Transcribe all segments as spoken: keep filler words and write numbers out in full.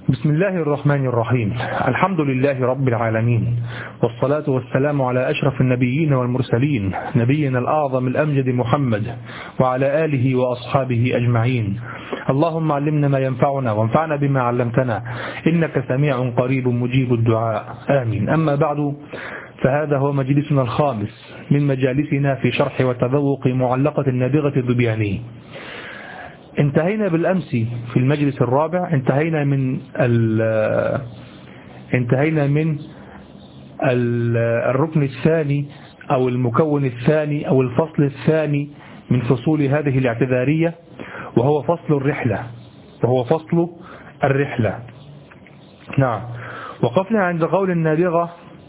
بسم الله الرحمن الرحيم. الحمد لله رب العالمين، والصلاة والسلام على أشرف النبيين والمرسلين، نبينا الأعظم الأمجد محمد وعلى آله وأصحابه أجمعين. اللهم علمنا ما ينفعنا وانفعنا بما علمتنا، إنك سميع قريب مجيب الدعاء، آمين. أما بعد، فهذا هو مجلسنا الخامس من مجالسنا في شرح وتذوق معلقة النابغة الذبياني. انتهينا بالأمس في المجلس الرابع، انتهينا من انتهينا من الركن الثاني أو المكون الثاني أو الفصل الثاني من فصول هذه الاعتذارية، وهو فصل الرحلة وهو فصل الرحلة نعم. وقفنا عند قول النابغة: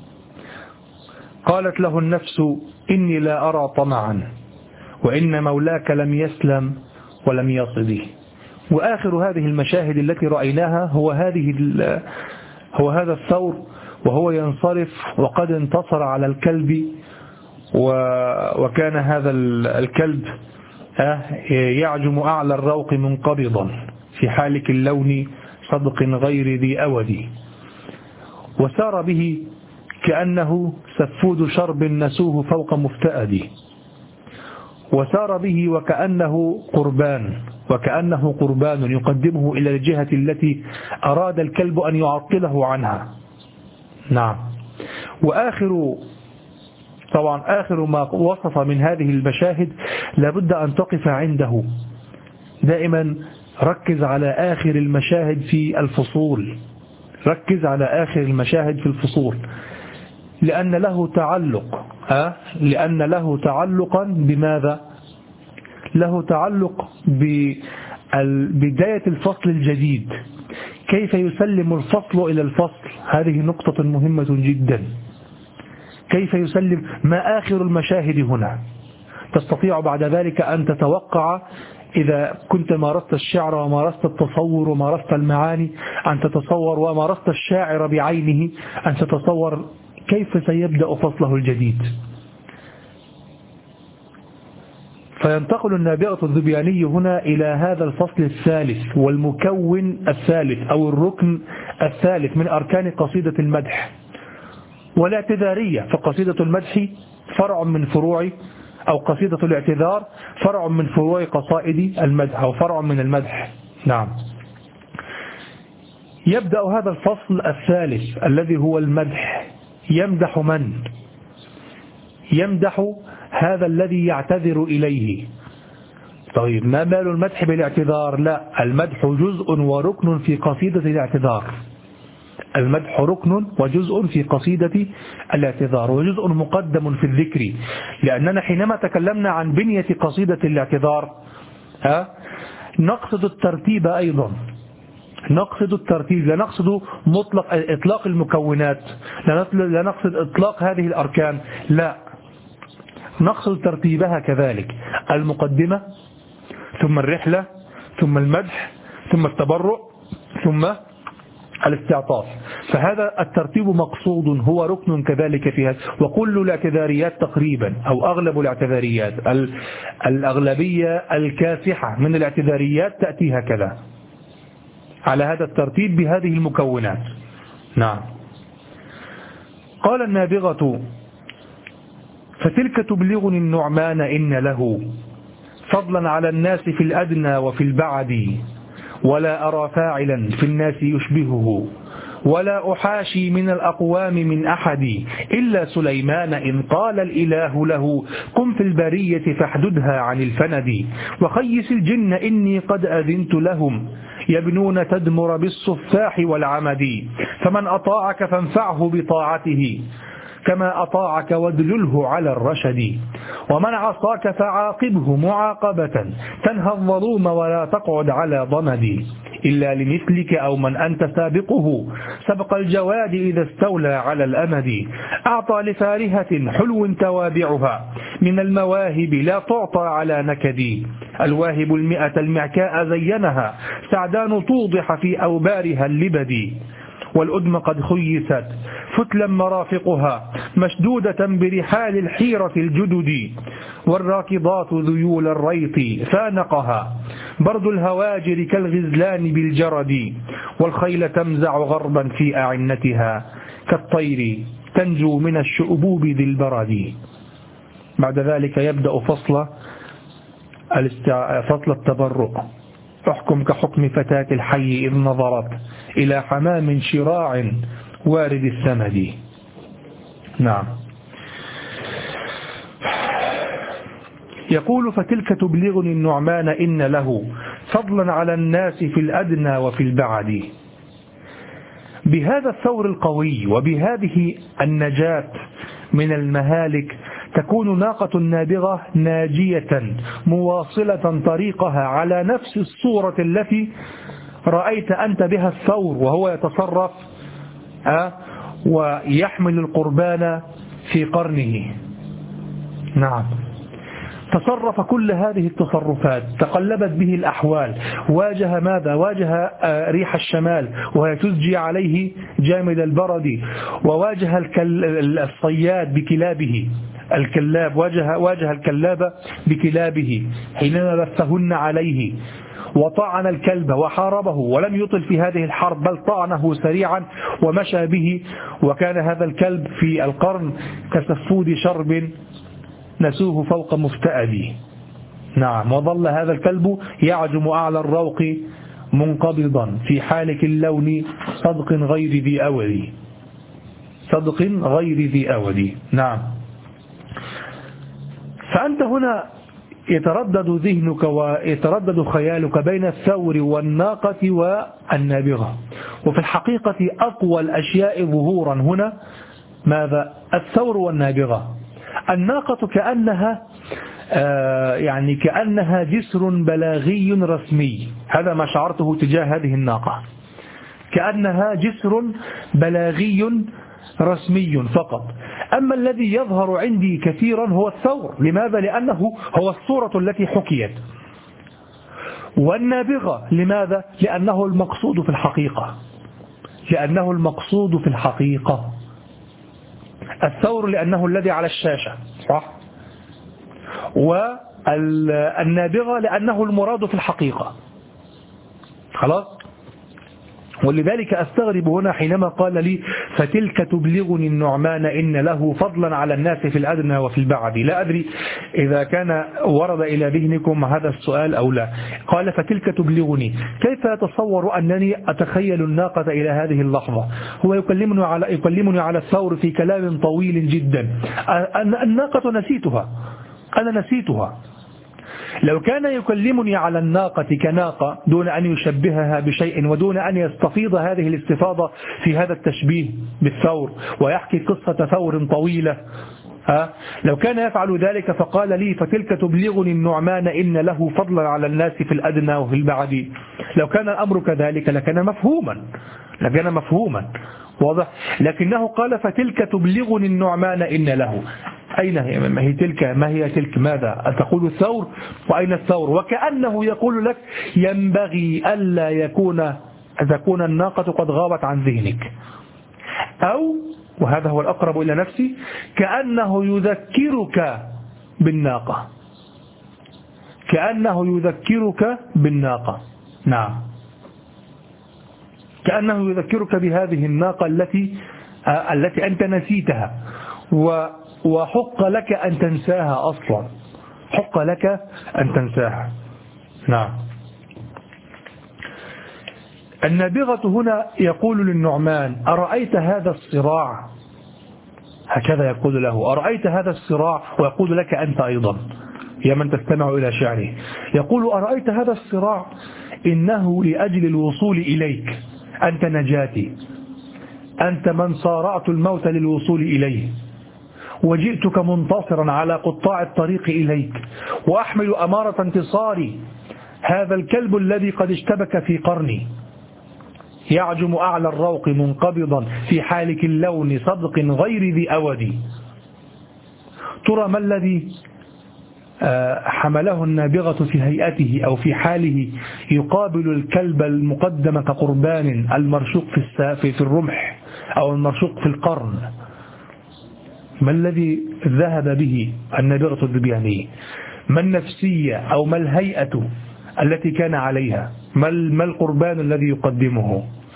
قالت له النفس إني لا أرى طمعا، وإن مولاك لم يسلم ولم يصده. وآخر هذه المشاهد التي رأيناها هو هذه هو هذا الثور وهو ينصرف وقد انتصر على الكلب، وكان هذا الكلب يعجم أعلى الروق منقبضا في حالك اللون صدق غير ذي أود، وسار به كأنه سفود شرب نسوه فوق مفتأد، وسار به وكأنه قربان وكأنه قربان يقدمه إلى الجهة التي أراد الكلب أن يعطله عنها. نعم. وآخر طبعا آخر ما وصف من هذه المشاهد لابد أن تقف عنده. دائما ركز على آخر المشاهد في الفصول، ركز على آخر المشاهد في الفصول، لأن له تعلق أه؟ لأن له تعلقا بماذا؟ له تعلق ببداية الفصل الجديد، كيف يسلم الفصل إلى الفصل. هذه نقطة مهمة جدا. كيف يسلم، ما آخر المشاهد هنا؟ تستطيع بعد ذلك أن تتوقع إذا كنت مارست الشعر ومارست التصور ومارست المعاني، أن تتصور ومارست الشاعر بعينه، أن تتصور كيف سيبدأ فصله الجديد. فينتقل النابغة الذبياني هنا إلى هذا الفصل الثالث والمكون الثالث أو الركن الثالث من أركان قصيدة المدح والاعتذارية. فقصيدة المدح فرع من فروع، أو قصيدة الاعتذار فرع من فروع قصائد المدح أو فرع من المدح. نعم. يبدأ هذا الفصل الثالث الذي هو المدح. يمدح من؟ يمدح هذا الذي يعتذر إليه. طيب، ما بال المدح بالاعتذار؟ لا، المدح جزء وركن في قصيدة الاعتذار. المدح ركن وجزء في قصيدة الاعتذار، وجزء مقدم في الذكر، لأننا حينما تكلمنا عن بنية قصيدة الاعتذار ها نقصد الترتيب أيضا، نقصد الترتيب، لا نقصد مطلق إطلاق المكونات، لا نقصد إطلاق هذه الأركان، لا، نقصد ترتيبها كذلك: المقدمة ثم الرحلة ثم المدح ثم التبرع ثم الاستعطاف. فهذا الترتيب مقصود، هو ركن كذلك في هذا. وكل الاعتذاريات تقريبا أو أغلب الاعتذاريات، الأغلبية الكاسحة من الاعتذاريات تأتي هكذا على هذا الترتيب بهذه المكونات. نعم. قال النابغة: فتلك تبلغني النعمان إن له فضلا على الناس في الأدنى وفي البعد، ولا أرى فاعلا في الناس يشبهه، ولا أحاشي من الأقوام من أحد إلا سليمان إن قال الإله له قم في البرية فاحددها عن الفند، وخيس الجن إني قد أذنت لهم يبنون تدمر بالصفاح والعمد، فمن أطاعك فانفعه بطاعته كما أطاعك وادلله على الرشد، ومن عصاك فعاقبه معاقبة تنهى الظلوم ولا تقعد على ضمد، إلا لمثلك أو من أنت سابقه سبق الجواد إذا استولى على الأمد، أعطى لفارهة حلو توابعها من المواهب لا تعطى على نكد، الواهب المئة المعكاء زينها سعدان توضح في أوبارها اللبد، والأدم قد خيست فتلا مرافقها مشدودة برحال الحيرة الجدد، والراكضات ذيول الريط فانقها برد الهواجر كالغزلان بالجرد، والخيل تمزع غربا في أعنتها كالطير تنجو من الشؤبوب ذي البرد. بعد ذلك يبدأ فصل فصل التبرق. احكم كحكم فتاة الحي إذ نظرت إلى حمام شراع وارد الثمد. نعم. يقول فتلك تبلغني النعمان إن له فضلا على الناس في الأدنى وفي البعد. بهذا الثور القوي وبهذه النجاة من المهالك تكون ناقة نابغة ناجية مواصلة طريقها على نفس الصورة التي رأيت أنت بها الثور وهو يتصرف أه ويحمل القربان في قرنه. نعم. تصرف كل هذه التصرفات، تقلبت به الأحوال، واجه ماذا؟ واجه ريح الشمال وهي تزجي عليه جامد البرد، وواجه الصياد بكلابه الكلاب، واجه, واجه الكلاب بكلابه حينما بثهن عليه، وطعن الكلب وحاربه ولم يطل في هذه الحرب بل طعنه سريعا ومشى به، وكان هذا الكلب في القرن كسفود شرب نسوه فوق مفتأد. نعم. وظل هذا الكلب يعجم أعلى الروق منقبضا في حالك اللون صدق غير ذي أود، صدق غير ذي أود. نعم. فأنت هنا يتردد ذهنك ويتردد خيالك بين الثور والناقة والنابغة، وفي الحقيقة أقوى الأشياء ظهورا هنا ماذا؟ الثور والنابغة. الناقة كأنها آه يعني كأنها جسر بلاغي رسمي، هذا ما شعرته تجاه هذه الناقة، كأنها جسر بلاغي رسمي فقط. أما الذي يظهر عندي كثيرا هو الثور. لماذا؟ لأنه هو الصورة التي حكيت. والنابغة لماذا؟ لأنه المقصود في الحقيقة، لأنه المقصود في الحقيقة. الثور لأنه الذي على الشاشة، صح؟ والنابغة لأنه المراد في الحقيقة. خلاص؟ ولذلك أستغرب هنا حينما قال لي فتلك تبلغني النعمان إن له فضلا على الناس في الأدنى وفي البعد. لا أدري إذا كان ورد إلى ذهنكم هذا السؤال أو لا. قال فتلك تبلغني، كيف يتصور أنني أتخيل الناقة إلى هذه اللحظة؟ هو يكلمني على, يكلمني على الثور في كلام طويل جدا. الناقة نسيتها، أنا نسيتها. لو كان يكلمني على الناقة كناقة دون أن يشبهها بشيء ودون أن يستفيض هذه الاستفاضة في هذا التشبيه بالثور ويحكي قصة ثور طويلة، ها؟ لو كان يفعل ذلك فقال لي فتلك تبلغني النعمان إن له فضلا على الناس في الأدنى وفي البعد، لو كان الأمر كذلك لكان مفهوما، لكان مفهوما واضح. لكنه قال فتلك تبلغني النعمان إن له. أين هي؟ ما هي تلك؟ ما هي تلك؟ ماذا تقول الثور؟ وأين الثور؟ وكأنه يقول لك ينبغي ألا يكون تكون الناقة قد غابت عن ذهنك، أو وهذا هو الأقرب إلى نفسي كأنه يذكرك بالناقة، كأنه يذكرك بالناقة. نعم، كأنه يذكرك بهذه الناقة التي التي أنت نسيتها، وحق لك أن تنساها أصلا، حق لك أن تنساها. نعم. النابغة هنا يقول للنعمان أرأيت هذا الصراع، هكذا يقول له أرأيت هذا الصراع، ويقول لك أنت أيضا يا من تستمع إلى شعره، يقول أرأيت هذا الصراع إنه لأجل الوصول إليك، أنت نجاتي، أنت من صارعت الموت للوصول إليه، وجئتك منتصرا على قطاع الطريق إليك، وأحمل أمارة انتصاري هذا الكلب الذي قد اشتبك في قرني، يعجم أعلى الروق منقبضا في حالك اللون صدق غير ذي أود. ترى ما الذي حمله النابغة في هيئته أو في حاله يقابل الكلب المقدم كقربان المرشوق في في الرمح أو المرشوق في القرن؟ ما الذي ذهب به النابغة الذبيانية؟ ما النفسية أو ما الهيئة التي كان عليها؟ ما القربان الذي يقدمه؟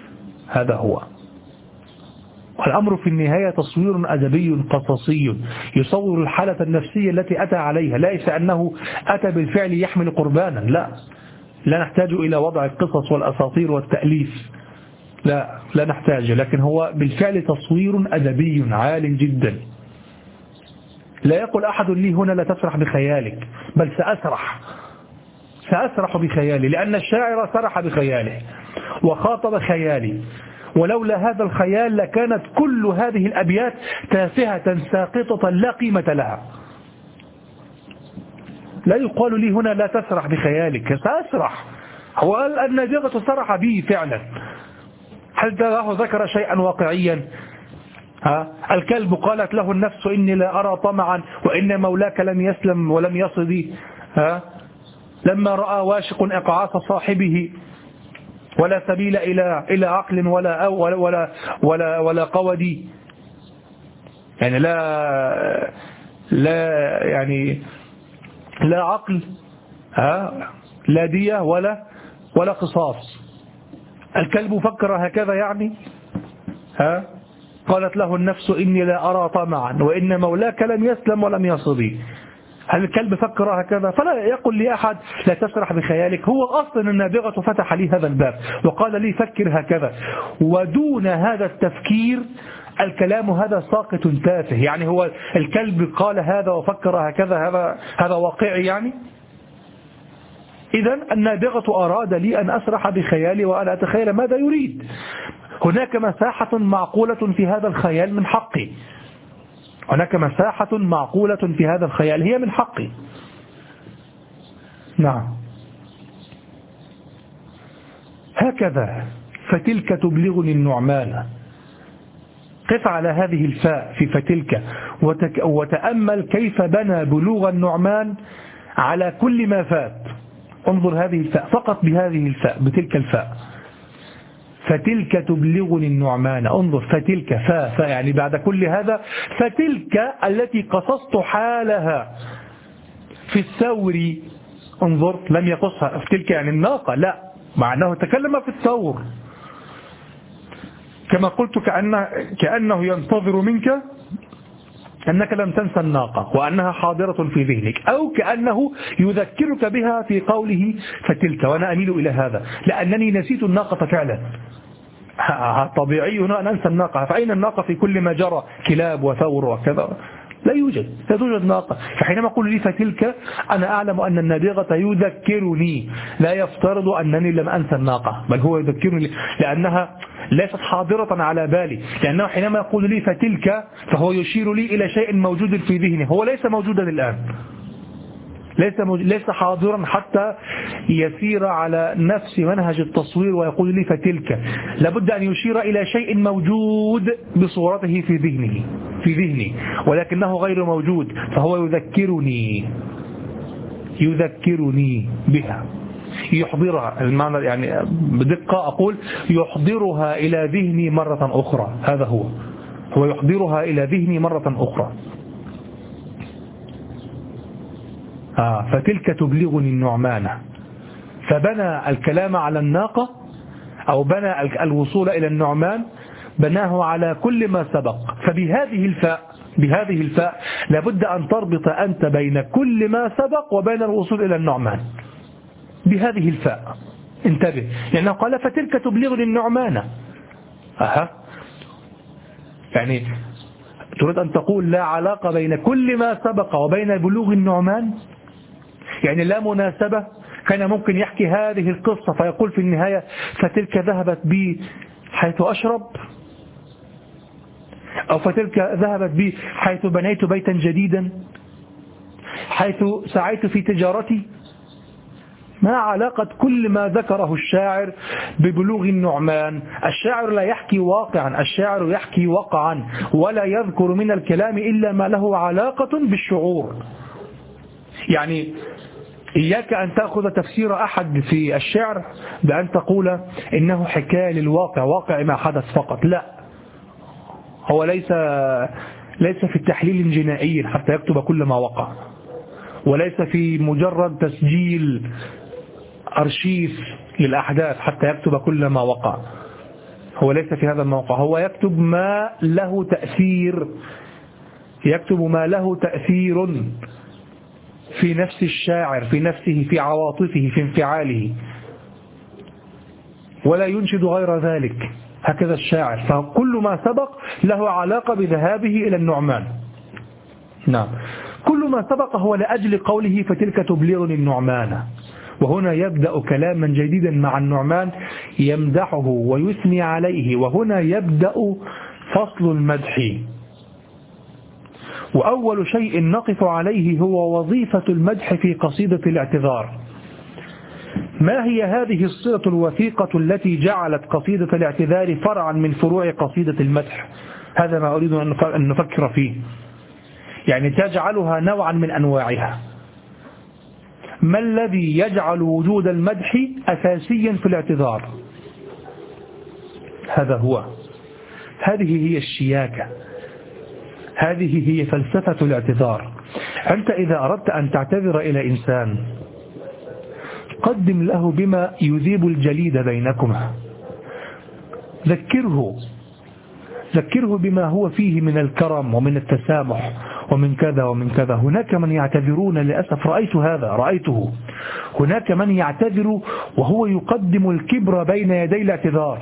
هذا هو. والأمر في النهاية تصوير أدبي قصصي يصور الحالة النفسية التي أتى عليها، ليس أنه أتى بالفعل يحمل قربانا، لا لا نحتاج إلى وضع القصص والأساطير والتأليف، لا لا نحتاج، لكن هو بالفعل تصوير أدبي عال جدا. لا يقول أحد لي هنا لا تسرح بخيالك، بل سأسرح سأسرح بخيالي، لأن الشاعر سرح بخياله وخاطب خيالي، ولولا هذا الخيال لكانت كل هذه الأبيات تافهة ساقطة لا قيمة لها. لا يقال لي هنا لا تسرح بخيالك، سأسرح. هو قال النابغة سرح به فعلا. هل تراه ذكر شيئا واقعيا؟ ها؟ الكلب قالت له النفس إني لا أرى طمعا وإن مولاك لم يسلم ولم يصدي، ها؟ لما رأى واشق إقعاص صاحبه ولا سبيل إلى إلى عقل ولا أو ولا ولا ولا, ولا قودي، يعني لا لا يعني لا عقل، ها، لا دية ولا ولا قصاص. الكلب فكر هكذا يعني، ها، قالت له النفس إني لا أرى طمعا وإن مولاك لم يسلم ولم يصدي. هل الكلب فكر هكذا؟ فلا يقول لي أحد لا تسرح بخيالك. هو أصلا النابغة فتح لي هذا الباب وقال لي فكر هكذا، ودون هذا التفكير الكلام هذا ساقط تافه. يعني هو الكلب قال هذا وفكر هكذا، هذا هذا واقعي يعني؟ إذن النابغة أراد لي أن أسرح بخيالي وأنا أتخيل ماذا يريد. هناك مساحة معقولة في هذا الخيال من حقي، هناك مساحة معقولة في هذا الخيال هي من حقي. نعم. هكذا فتلك تبلغني النعمان. قف على هذه الفاء في فتلك وتك وتأمل كيف بنى بلوغ النعمان على كل ما فات. انظر هذه الفاء فقط بهذه الفاء، بتلك الفاء، فتلك تبلغني النعمان. انظر فتلك فاء فاء يعني بعد كل هذا، فتلك التي قصصت حالها في الثور. انظر لم يقصها في تلك يعني الناقة، لا، مع أنه تكلم في الثور كما قلت، كأنه, كأنه ينتظر منك أنك لم تنسى الناقة وأنها حاضرة في ذهنك، أو كأنه يذكرك بها في قوله فتلك، وأنا أميل إلى هذا لأنني نسيت الناقة فعلا. طبيعي هنا أن أنسى الناقة، فأين الناقة في كل ما جرى كلاب وثور وكذا؟ لا يوجد، لا توجد ناقة. فحينما أقول لي فتلك أنا أعلم أن النابغة يذكرني، لا يفترض أنني لم أنسى الناقة، بل هو يذكرني لأنها ليست حاضرة على بالي، لأنه حينما يقول لي فتلك فهو يشير لي إلى شيء موجود في ذهني هو ليس موجودا الآن، ليس ليس حاضرا حتى يسير على نفس منهج التصوير ويقول لي فتلك. لابد أن يشير إلى شيء موجود بصورته في ذهنه في ذهني ولكنه غير موجود، فهو يذكرني يذكرني بها، يحضرها. المعنى يعني بدقة أقول يحضرها إلى ذهني مرة أخرى، هذا هو هو يحضرها إلى ذهني مرة أخرى. آه فتلك تبلغني النعمان. فبنى الكلام على الناقة أو بنى الوصول إلى النعمان بناه على كل ما سبق. فبهذه الفاء بهذه الفاء لابد أن تربط أنت بين كل ما سبق وبين الوصول إلى النعمان بهذه الفاء. انتبه، لأنه قال فتلك تبلغني النعمان. أها، يعني تريد أن تقول لا علاقة بين كل ما سبق وبين بلوغ النعمان؟ يعني لا مناسبة؟ كان ممكن يحكي هذه القصة فيقول في النهاية فتلك ذهبت بي حيث أشرب، أو فتلك ذهبت بي حيث بنيت بيتا جديدا، حيث سعيت في تجارتي. ما علاقة كل ما ذكره الشاعر ببلوغ النعمان؟ الشاعر لا يحكي واقعا، الشاعر يحكي وقعا، ولا يذكر من الكلام إلا ما له علاقة بالشعور. يعني إياك أن تأخذ تفسير أحد في الشعر بأن تقول إنه حكاية للواقع، واقع ما حدث فقط. لا، هو ليس ليس في التحليل الجنائي حتى يكتب كل ما وقع، وليس في مجرد تسجيل أرشيف للأحداث حتى يكتب كل ما وقع. هو ليس في هذا الموقع، هو يكتب ما له تأثير، يكتب ما له تأثير في نفس الشاعر، في نفسه، في عواطفه، في انفعاله، ولا ينشد غير ذلك. هكذا الشاعر، فكل ما سبق له علاقة بذهابه إلى النعمان. نعم، كل ما سبق هو لأجل قوله فتلك تبلغني النعمان. وهنا يبدأ كلاما جديدا مع النعمان يمدحه ويثني عليه، وهنا يبدأ فصل المدح. وأول شيء نقف عليه هو وظيفة المدح في قصيدة الاعتذار. ما هي هذه الصلة الوثيقة التي جعلت قصيدة الاعتذار فرعا من فروع قصيدة المدح؟ هذا ما أريد أن نفكر فيه، يعني تجعلها نوعا من أنواعها. ما الذي يجعل وجود المدح أساسيا في الاعتذار؟ هذا هو، هذه هي الشياكة، هذه هي فلسفة الاعتذار. أنت إذا أردت أن تعتذر إلى إنسان قدم له بما يذيب الجليد بينكما، ذكره ذكره بما هو فيه من الكرم ومن التسامح ومن كذا ومن كذا. هناك من يعتذرون، للأسف رأيت هذا رأيته هناك من يعتذر وهو يقدم الكبر بين يدي الاعتذار،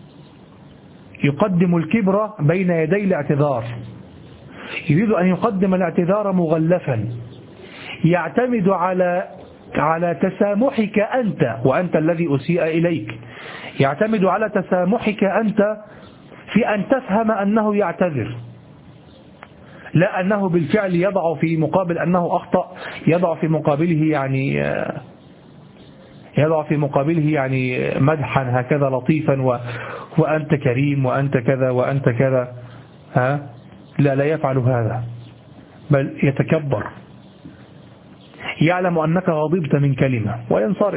يقدم الكبر بين يدي الاعتذار، يريد أن يقدم الاعتذار مغلفا، يعتمد على على تسامحك أنت، وأنت الذي أسيء إليك، يعتمد على تسامحك أنت في أن تفهم أنه يعتذر، لا أنه بالفعل يضع في مقابل أنه أخطأ، يضع في مقابله يعني يضع في مقابله يعني مدحا هكذا لطيفا، و وأنت كريم وأنت كذا وأنت كذا. ها؟ لا لا يفعل هذا، بل يتكبر، يعلم أنك غضبت من كلمة وينصرف،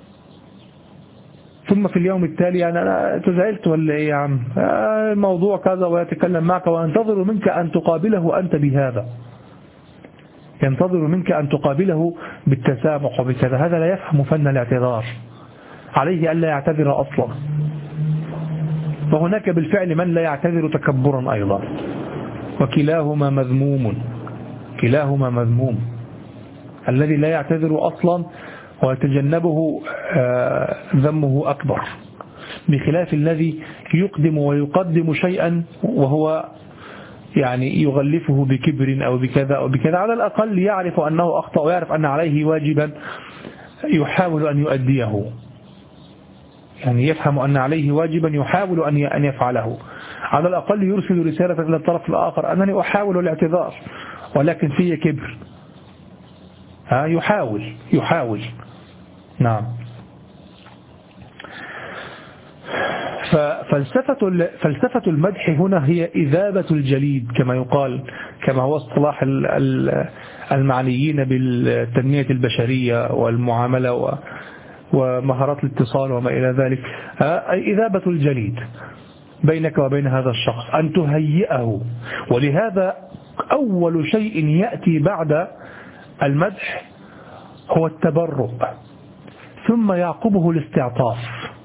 ثم في اليوم التالي يعني أنا تزعلت ولا إيه يا عم، الموضوع كذا، ويتكلم معك وينتظر منك أن تقابله أنت بهذا، ينتظر منك أن تقابله بالتسامح وبكذا. هذا لا يفهم فن الاعتذار، عليه ألا يعتذر أصلا. وهناك بالفعل من لا يعتذر تكبرا أيضا، وكلاهما مذموم، كلاهما مذموم. الذي لا يعتذر أصلا ويتجنبه ذمه أكبر، بخلاف الذي يقدم ويقدم شيئا وهو يعني يغلفه بكبر أو بكذا أو بكذا، على الأقل يعرف أنه أخطأ ويعرف أن عليه واجبا يحاول أن يؤديه، يعني يفهم أن عليه واجبا يحاول أن يفعله، على الأقل يرسل رسالة إلى الطرف الآخر أنني أحاول الاعتذار ولكن في كبر. ها يحاول يحاول نعم. ففلسفة فلسفة المدح هنا هي إذابة الجليد كما يقال، كما هو اصطلاح المعنيين بالتنمية البشرية والمعاملة ومهارات الاتصال وما إلى ذلك. إذابة الجليد بينك وبين هذا الشخص، أن تهيئه. ولهذا أول شيء يأتي بعد المدح هو التبرؤ، ثم يعقبه الاستعطاف.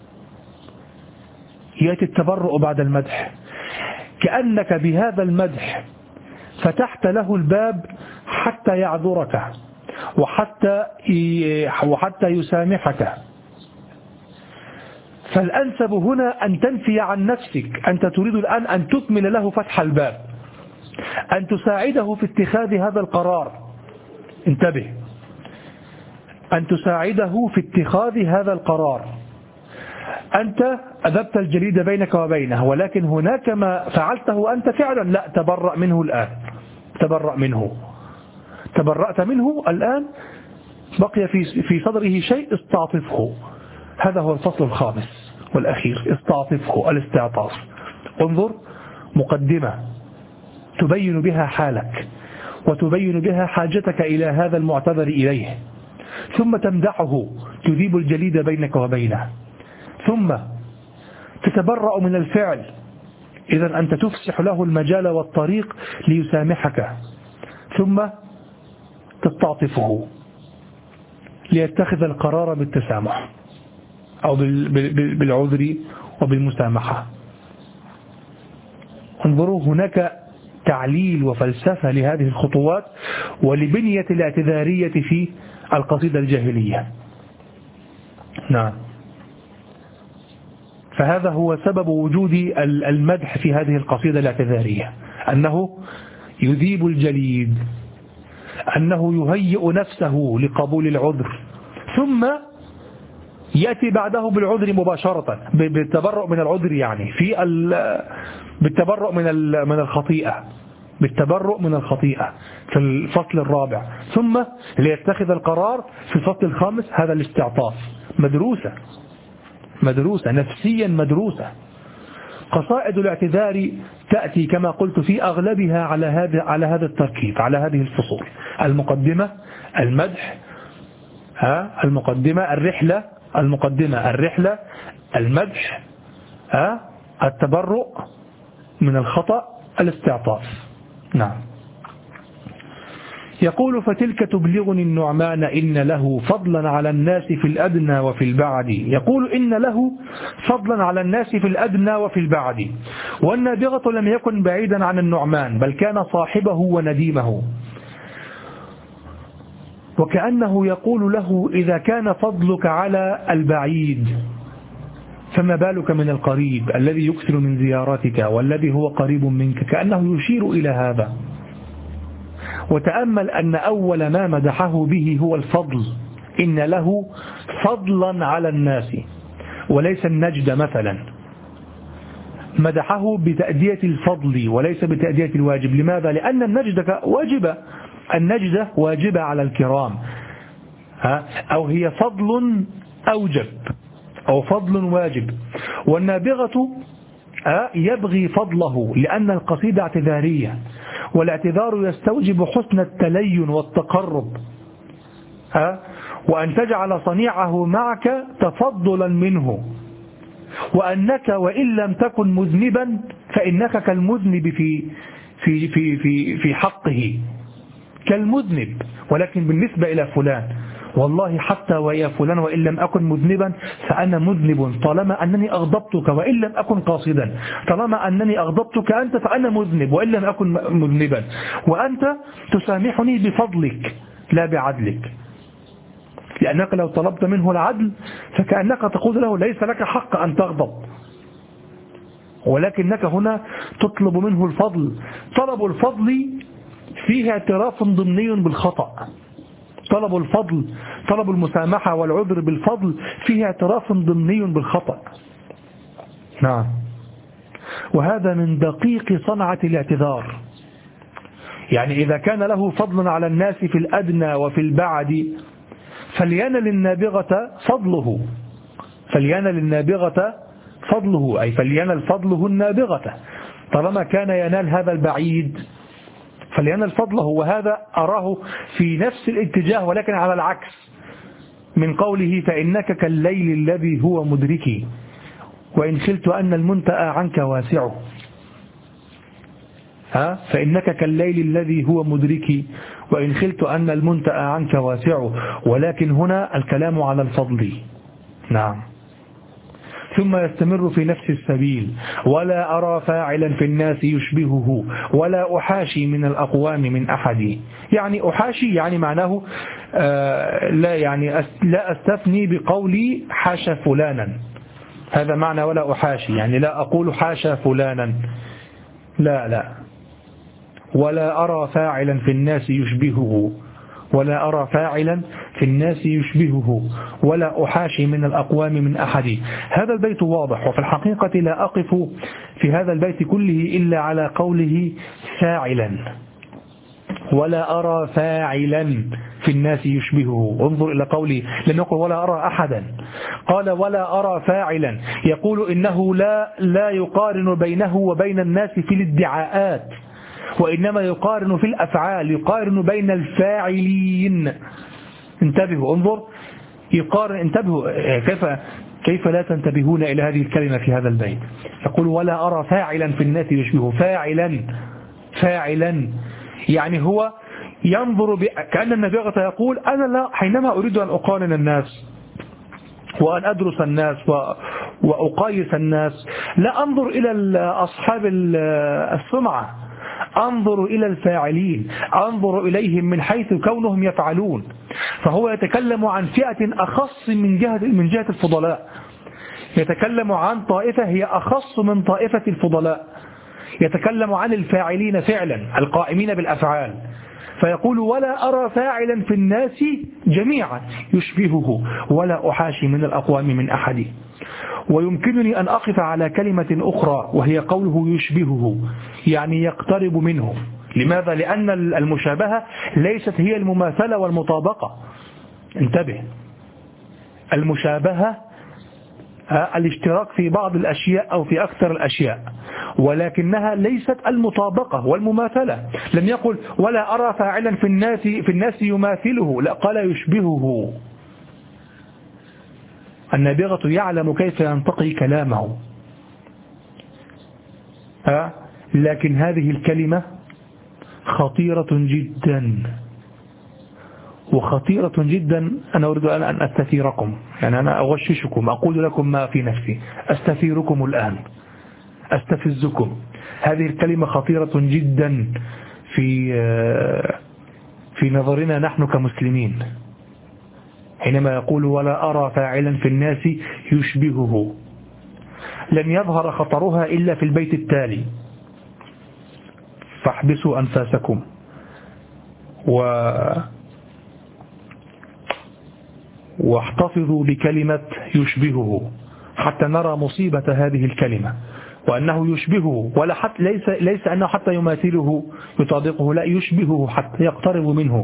يأتي التبرؤ بعد المدح، كأنك بهذا المدح فتحت له الباب حتى يعذرك وحتى وحتى يسامحك. فالأنسب هنا أن تنفي عن نفسك، أنت تريد الآن أن تكمل له فتح الباب، أن تساعده في اتخاذ هذا القرار. انتبه، أن تساعده في اتخاذ هذا القرار. أنت أذبت الجليد بينك وبينه، ولكن هناك ما فعلته أنت فعلا، لا تبرأ منه الآن، تبرأ منه، تبرأت منه الآن، بقي في في صدره شيء، استعطفه. هذا هو الفصل الخامس والأخير، استعطفه، الاستعطاف. انظر، مقدمة تبين بها حالك وتبين بها حاجتك إلى هذا المعتذر إليه، ثم تمدحه، تذيب الجليد بينك وبينه، ثم تتبرأ من الفعل. إذن أنت تفسح له المجال والطريق ليسامحك، ثم تستعطفه ليتخذ القرار بالتسامح أو بالعذر وبالمسامحة. انظروا هناك تعليل وفلسفة لهذه الخطوات ولبنية الاعتذارية في القصيدة الجاهلية. نعم. فهذا هو سبب وجود المدح في هذه القصيدة الاعتذارية، أنه يذيب الجليد، أنه يهيئ نفسه لقبول العذر، ثم يأتي بعده بالعذر مباشرة، بالتبرؤ من العذر، يعني في بالتبرؤ من من الخطيئة، بالتبرؤ من الخطيئة في الفصل الرابع، ثم ليتخذ القرار في الفصل الخامس. هذا الاستعطاف مدروسة مدروسة نفسيا مدروسة. قصائد الاعتذار تأتي كما قلت في أغلبها على هذا على هذا التركيب، على هذه الفصول: المقدمة، المدح، ها المقدمة، الرحلة، المقدمة، الرحلة، المدح، ها التبرؤ من الخطأ، الاستعطاف. نعم. يقول: فتلك تبلغني النعمان إن له فضلا على الناس في الأدنى وفي البعد. يقول إن له فضلا على الناس في الأدنى وفي البعد، والنابغة لم يكن بعيدا عن النعمان، بل كان صاحبه ونديمه. وكأنه يقول له: إذا كان فضلك على البعيد فما بالك من القريب الذي يكثر من زيارتك والذي هو قريب منك. كأنه يشير إلى هذا. وتأمل أن أول ما مدحه به هو الفضل، إن له فضلا على الناس، وليس النجد مثلا. مدحه بتأدية الفضل وليس بتأدية الواجب. لماذا؟ لأن النجد واجبة، النجدة واجبة على الكرام، أو هي فضل أوجب أو فضل واجب. والنابغة يبغي فضله لأن القصيدة اعتذارية، والاعتذار يستوجب حسن التلين والتقرب، وأن تجعل صنيعه معك تفضلا منه، وأنك وإن لم تكن مذنبا فإنك كالمذنب في في في في في حقه، كالمذنب، ولكن بالنسبة إلى فلان والله حتى ويا فلان وإن لم أكن مذنبا فأنا مذنب طالما أنني أغضبتك وإن لم أكن قاصدا، طالما أنني أغضبتك أنت فأنا مذنب وإن لم أكن مذنبا، وأنت تسامحني بفضلك لا بعدلك، لأنك لو طلبت منه العدل فكأنك تقول له ليس لك حق أن تغضب، ولكنك هنا تطلب منه الفضل. طلب الفضل فيه اعتراف ضمني بالخطأ، طلب الفضل، طلب المسامحة والعذر بالفضل فيه اعتراف ضمني بالخطأ. نعم. وهذا من دقيق صنعة الاعتذار. يعني إذا كان له فضل على الناس في الأدنى وفي البعد فلينل النابغة فضله، فلينل النابغة فضله، أي فلينل فضله النابغة، طالما كان ينال هذا البعيد فلينال فضله. وهذا أراه في نفس الاتجاه ولكن على العكس من قوله: فإنك كالليل الذي هو مدركي وإن خلت أن المنتأى عنك واسعه. ها فإنك كالليل الذي هو مدركي وإن خلت أن المنتأى عنك واسعه، ولكن هنا الكلام على الفضل. نعم. ثم يستمر في نفس السبيل: ولا أرى فاعلا في الناس يشبهه ولا أحاشي من الأقوام من أحد. يعني أحاشي يعني معناه آه لا يعني لا أستثني بقولي حاشا فلانا، هذا معنى ولا أحاشي، يعني لا أقول حاشا فلانا، لا لا. ولا أرى فاعلا في الناس يشبهه، ولا أرى فاعلا في الناس يشبهه ولا أحاشي من الأقوام من أحد. هذا البيت واضح، وفي الحقيقة لا أقف في هذا البيت كله إلا على قوله فاعلا. ولا أرى فاعلا في الناس يشبهه، انظر إلى قوله، لم يقل ولا أرى أحدا، قال ولا أرى فاعلا، يقول إنه لا لا يقارن بينه وبين الناس في الادعاءات، وإنما يقارن في الأفعال، يقارن بين الفاعلين. انتبهوا، انظر، يقارن. انتبهوا كيف كيف لا تنتبهون إلى هذه الكلمة في هذا البيت. يقول ولا أرى فاعلا في الناس يشبهه، فاعلا فاعلا يعني هو ينظر ب... كأن النابغة يقول أنا لا، حينما أريد أن أقارن الناس وأن أدرس الناس و... وأقايس الناس، لا أنظر إلى أصحاب السمعة، أنظر إلى الفاعلين، أنظر إليهم من حيث كونهم يفعلون. فهو يتكلم عن فئة أخص من جهة من جهة الفضلاء، يتكلم عن طائفة هي أخص من طائفة الفضلاء، يتكلم عن الفاعلين فعلا القائمين بالأفعال، فيقول ولا أرى فاعلا في الناس جميعا يشبهه ولا أحاشي من الأقوام من أحد. ويمكنني أن أقف على كلمة أخرى وهي قوله يشبهه، يعني يقترب منه. لماذا؟ لأن المشابهة ليست هي المماثلة والمطابقة. انتبه، المشابهة الاشتراك في بعض الأشياء أو في أكثر الأشياء، ولكنها ليست المطابقة والمماثلة. لم يقل ولا أرى فاعلا في الناس في الناس يماثله، لا، قال يشبهه. النابغة يعلم كيف ينتقي كلامه، أه؟ لكن هذه الكلمة خطيرة جدا، وخطيرة جدا. أنا أريد أن أستثيركم، يعني أنا أغششكم، أقول لكم ما في نفسي، أستثيركم الآن، أستفزكم. هذه الكلمة خطيرة جدا في في نظرنا نحن كمسلمين، حينما يقول ولا أرى فاعلا في الناس يشبهه. لن يظهر خطرها إلا في البيت التالي، فاحبسوا أنفاسكم و واحتفظوا بكلمة يشبهه حتى نرى مصيبة هذه الكلمة، وأنه يشبهه، ولا حتى ليس ليس أنه حتى يماثله يطابقه، لا، يشبهه حتى يقترب منه،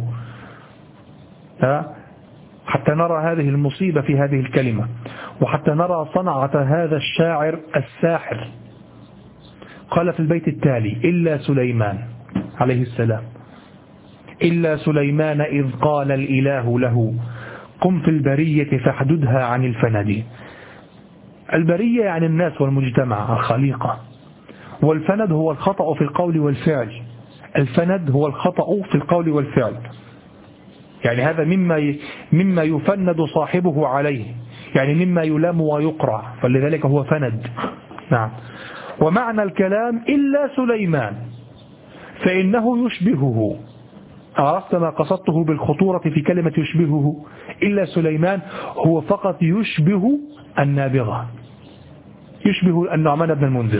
حتى نرى هذه المصيبة في هذه الكلمة، وحتى نرى صنعة هذا الشاعر الساحر. قال في البيت التالي إلا سليمان عليه السلام، إلا سليمان إذ قال الإله له قم في البرية فاحددها عن الفند. البرية يعني الناس والمجتمع الخليقة، والفند هو الخطأ في القول والفعل. الفند هو الخطأ في القول والفعل، يعني هذا مما مما يفند صاحبه عليه، يعني مما يلام ويقرع، فلذلك هو فند. نعم. ومعنى الكلام إلا سليمان فإنه يشبهه. عرفت ما قصدته بالخطورة في كلمة يشبهه؟ إلا سليمان هو فقط يشبه النابغة، يشبه النعمان بن المنذر،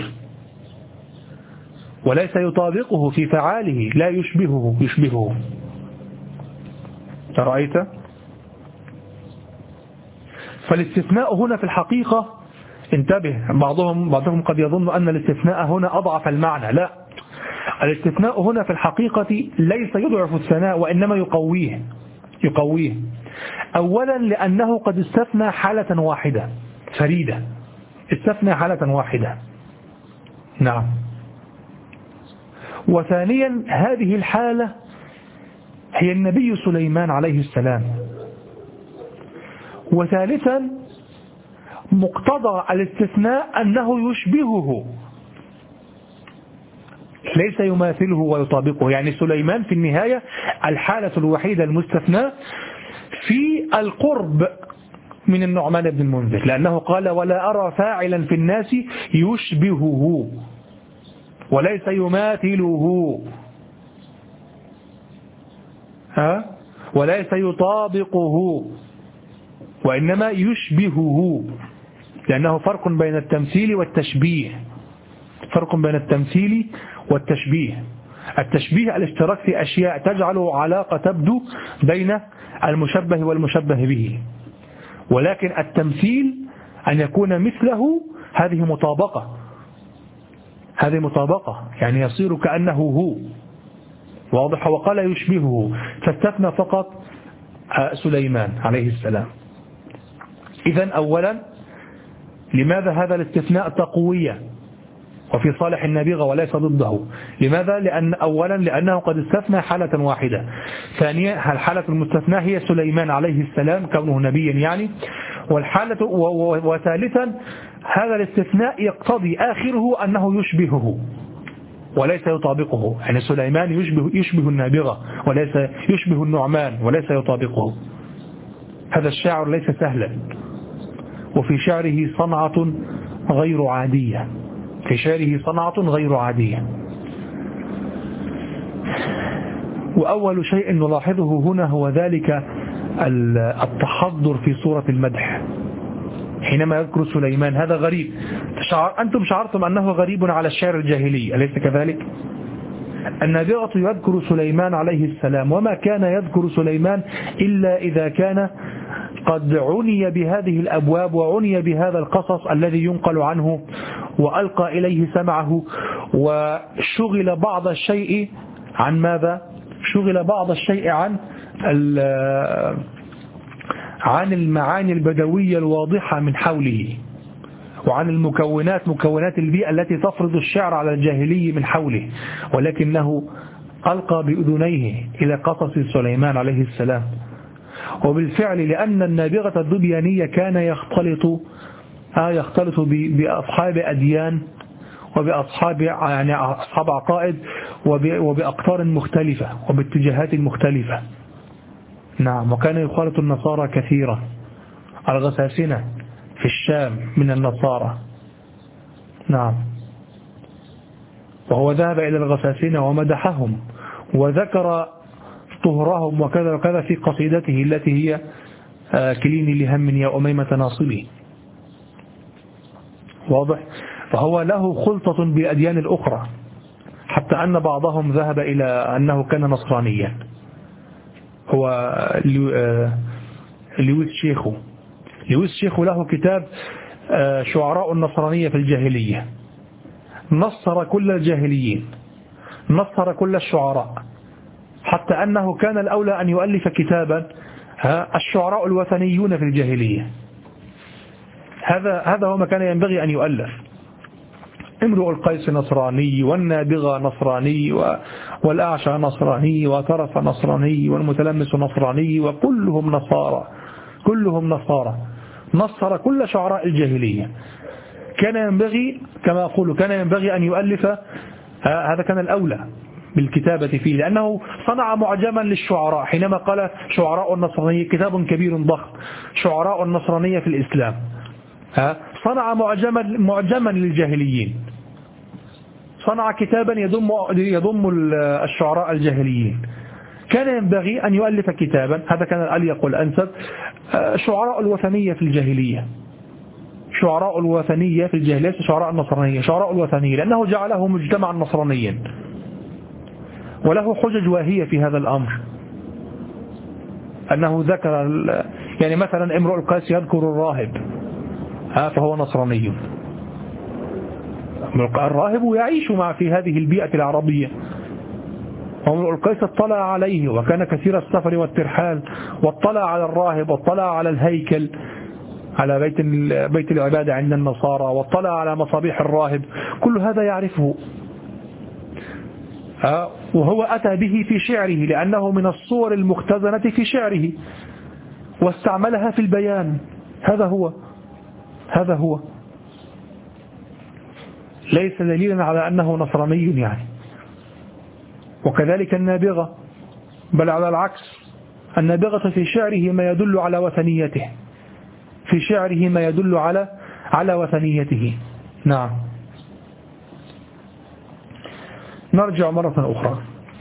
وليس يطابقه في فعاله، لا يشبهه، يشبهه. رأيت؟ فالاستثناء هنا في الحقيقة، انتبه، بعضهم بعضهم قد يظن أن الاستثناء هنا أضعف المعنى، لا، الاستثناء هنا في الحقيقة ليس يضعف الثناء وإنما يقويه يقويه أولا لأنه قد استثنى حالة واحدة فريدة، استثنى حالة واحدة. نعم. وثانيا هذه الحالة هي النبي سليمان عليه السلام. وثالثا مقتضى الاستثناء أنه يشبهه ليس يماثله ويطابقه، يعني سليمان في النهاية الحالة الوحيدة المستثناة في القرب من النعمان بن المنذر، لأنه قال ولا أرى فاعلا في الناس يشبهه وليس يماثله، ها، وليس يطابقه، وإنما يشبهه، لأنه فرق بين التمثيل والتشبيه، فرق بين التمثيل والتشبيه. التشبيه الاشتراك في أشياء تجعل علاقة تبدو بين المشبه والمشبه به، ولكن التمثيل أن يكون مثله، هذه مطابقة، هذه مطابقة، يعني يصير كأنه هو، واضح. وقال يشبهه، فاستثنى فقط سليمان عليه السلام. إذن أولا لماذا هذا الاستثناء تقوية وفي صالح النابغة وليس ضده؟ لماذا؟ لأن أولا لأنه قد استثنى حالة واحدة. ثانيا الحالة المستثنى هي سليمان عليه السلام كونه نبيا يعني. والحالة وثالثا هذا الاستثناء يقتضي آخره أنه يشبهه وليس يطابقه، يعني سليمان يشبه, يشبه النابغة وليس يشبه النعمان وليس يطابقه. هذا الشاعر ليس سهلا، وفي شعره صنعة غير عادية، في شعره صنعة غير عادية. وأول شيء نلاحظه هنا هو ذلك التحضر في صورة المدح حينما يذكر سليمان. هذا غريب، أنتم شعرتم أنه غريب على الشعر الجاهلي، أليس كذلك؟ النابغة يذكر سليمان عليه السلام، وما كان يذكر سليمان إلا إذا كان قد عني بهذه الأبواب وعني بهذا القصص الذي ينقل عنه وألقى إليه سمعه، وشغل بعض الشيء عن ماذا؟ شغل بعض الشيء عن عن المعاني البدوية الواضحة من حوله، وعن المكونات مكونات البيئة التي تفرض الشعر على الجاهلي من حوله، ولكنه ألقى بأذنيه إلى قصص سليمان عليه السلام. وبالفعل لأن النابغة الذبيانية كان يختلط آه يختلط بأصحاب أديان وبأصحاب يعني أصحاب عقائد وبأقطار مختلفة وباتجاهات مختلفة. نعم، وكان يخالط النصارى كثيرا، الغساسنة في الشام من النصارى. نعم، وهو ذهب إلى الغساسنة ومدحهم وذكر طهرهم وكذا وكذا في قصيدته التي هي كليني لهم يا أميمة ناصبي. واضح؟ فهو له خلطة بالأديان الأخرى، حتى أن بعضهم ذهب إلى أنه كان نصرانيا. هو لويس شيخو لويس شيخو له كتاب شعراء النصرانية في الجاهلية، نصر كل الجاهليين، نصر كل الشعراء، حتى أنه كان الأولى أن يؤلف كتابا الشعراء الوثنيون في الجاهلية. هذا هذا هو ما كان ينبغي أن يؤلف. امرؤ القيس نصراني، والنابغة نصراني، والأعشى نصراني، وترف نصراني، والمتلمس نصراني، وكلهم نصارى، كلهم نصارى. نصر كل شعراء الجاهلية. كان ينبغي كما أقول كان ينبغي أن يؤلف، هذا كان الأولى بالكتابة فيه، لأنه صنع معجما للشعراء. حينما قال شعراء النصرانية، كتاب كبير ضخم، شعراء النصرانية في الإسلام، صنع معجما معجما للجاهليين، صنع كتابا يضم يضم الشعراء الجاهليين. كان ينبغي أن يؤلف كتابا، هذا كان الأليق والأنسب، شعراء الوثنية في الجاهلية، شعراء الوثنية في الجاهلية، شعراء النصرانية، شعراء الوثنية، لأنه جعله مجتمعا نصرانيا، وله حجج واهية في هذا الأمر. أنه ذكر يعني مثلا امرؤ القيس يذكر الراهب، ها فهو نصراني. الراهب يعيش مع في هذه البيئة العربية، امرؤ القيس اطلع عليه وكان كثير السفر والترحال، واطلع على الراهب، واطلع على الهيكل، على بيت بيت العبادة عند النصارى، واطلع على مصابيح الراهب، كل هذا يعرفه، وهو أتى به في شعره لأنه من الصور المختزنة في شعره، واستعملها في البيان. هذا هو هذا هو ليس دليلا على أنه نصراني يعني. وكذلك النابغة، بل على العكس، النابغة في شعره ما يدل على وثنيته، في شعره ما يدل على على وثنيته. نعم. نرجع مرة أخرى.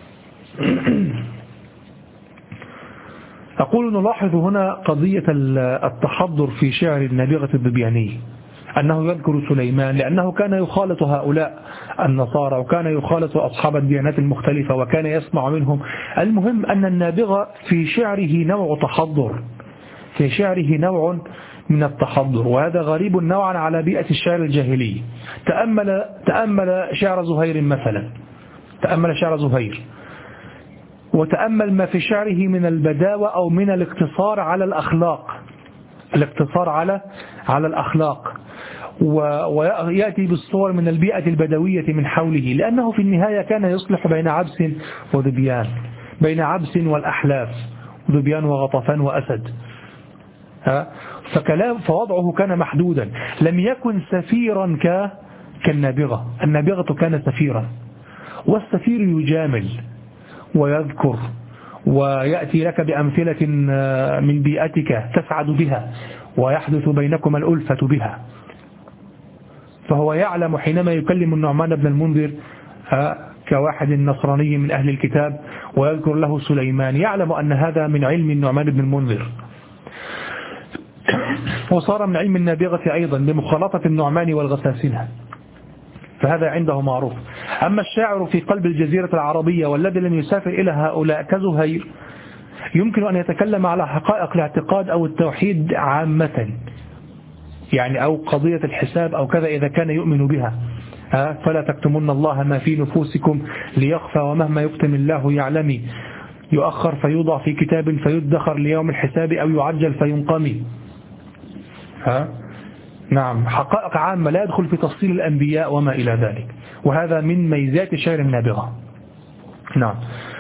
أقول نلاحظ هنا قضية التحضر في شعر النابغة الذبياني، أنه يذكر سليمان لأنه كان يخالط هؤلاء النصارى، وكان يخالط أصحاب الديانات المختلفة، وكان يسمع منهم. المهم أن النابغة في شعره نوع تحضر، في شعره نوع من التحضر، وهذا غريب نوعا على بيئة الشعر الجاهلي. تأمل تأمل شعر زهير مثلا، تأمل شعر زهير، وتأمل ما في شعره من البداوة أو من الاقتصار على الأخلاق، الاقتصار على على الأخلاق، ويأتي بالصور من البيئة البدوية من حوله، لأنه في النهاية كان يصلح بين عبس وذبيان، بين عبس والأحلاف، ذبيان وغطفان وأسد. فكلام فوضعه كان محدودا، لم يكن سفيرا ك كالنابغة. النابغة كان سفيرا، والسفير يجامل ويذكر ويأتي لك بأمثلة من بيئتك تسعد بها ويحدث بينكما الألفة بها. فهو يعلم حينما يكلم النعمان بن المنذر كواحد نصراني من أهل الكتاب ويذكر له سليمان، يعلم أن هذا من علم النعمان بن المنذر، وصار من علم النابغة أيضا بمخالطة النعمان والغساسنة، فهذا عنده معروف. أما الشاعر في قلب الجزيرة العربية والذي لم يسافر إلى هؤلاء كزهير يمكن أن يتكلم على حقائق الاعتقاد أو التوحيد عامة، يعني أو قضية الحساب أو كذا إذا كان يؤمن بها. فلا تكتمون الله ما في نفوسكم ليخفى ومهما يكتم الله يعلم، يؤخر فيوضع في كتاب فيدخر ليوم الحساب أو يعجل فينقمي. ها؟ نعم، حقائق عامة لا يدخل في تفصيل الأنبياء وما إلى ذلك، وهذا من ميزات شعر النابغة. نعم.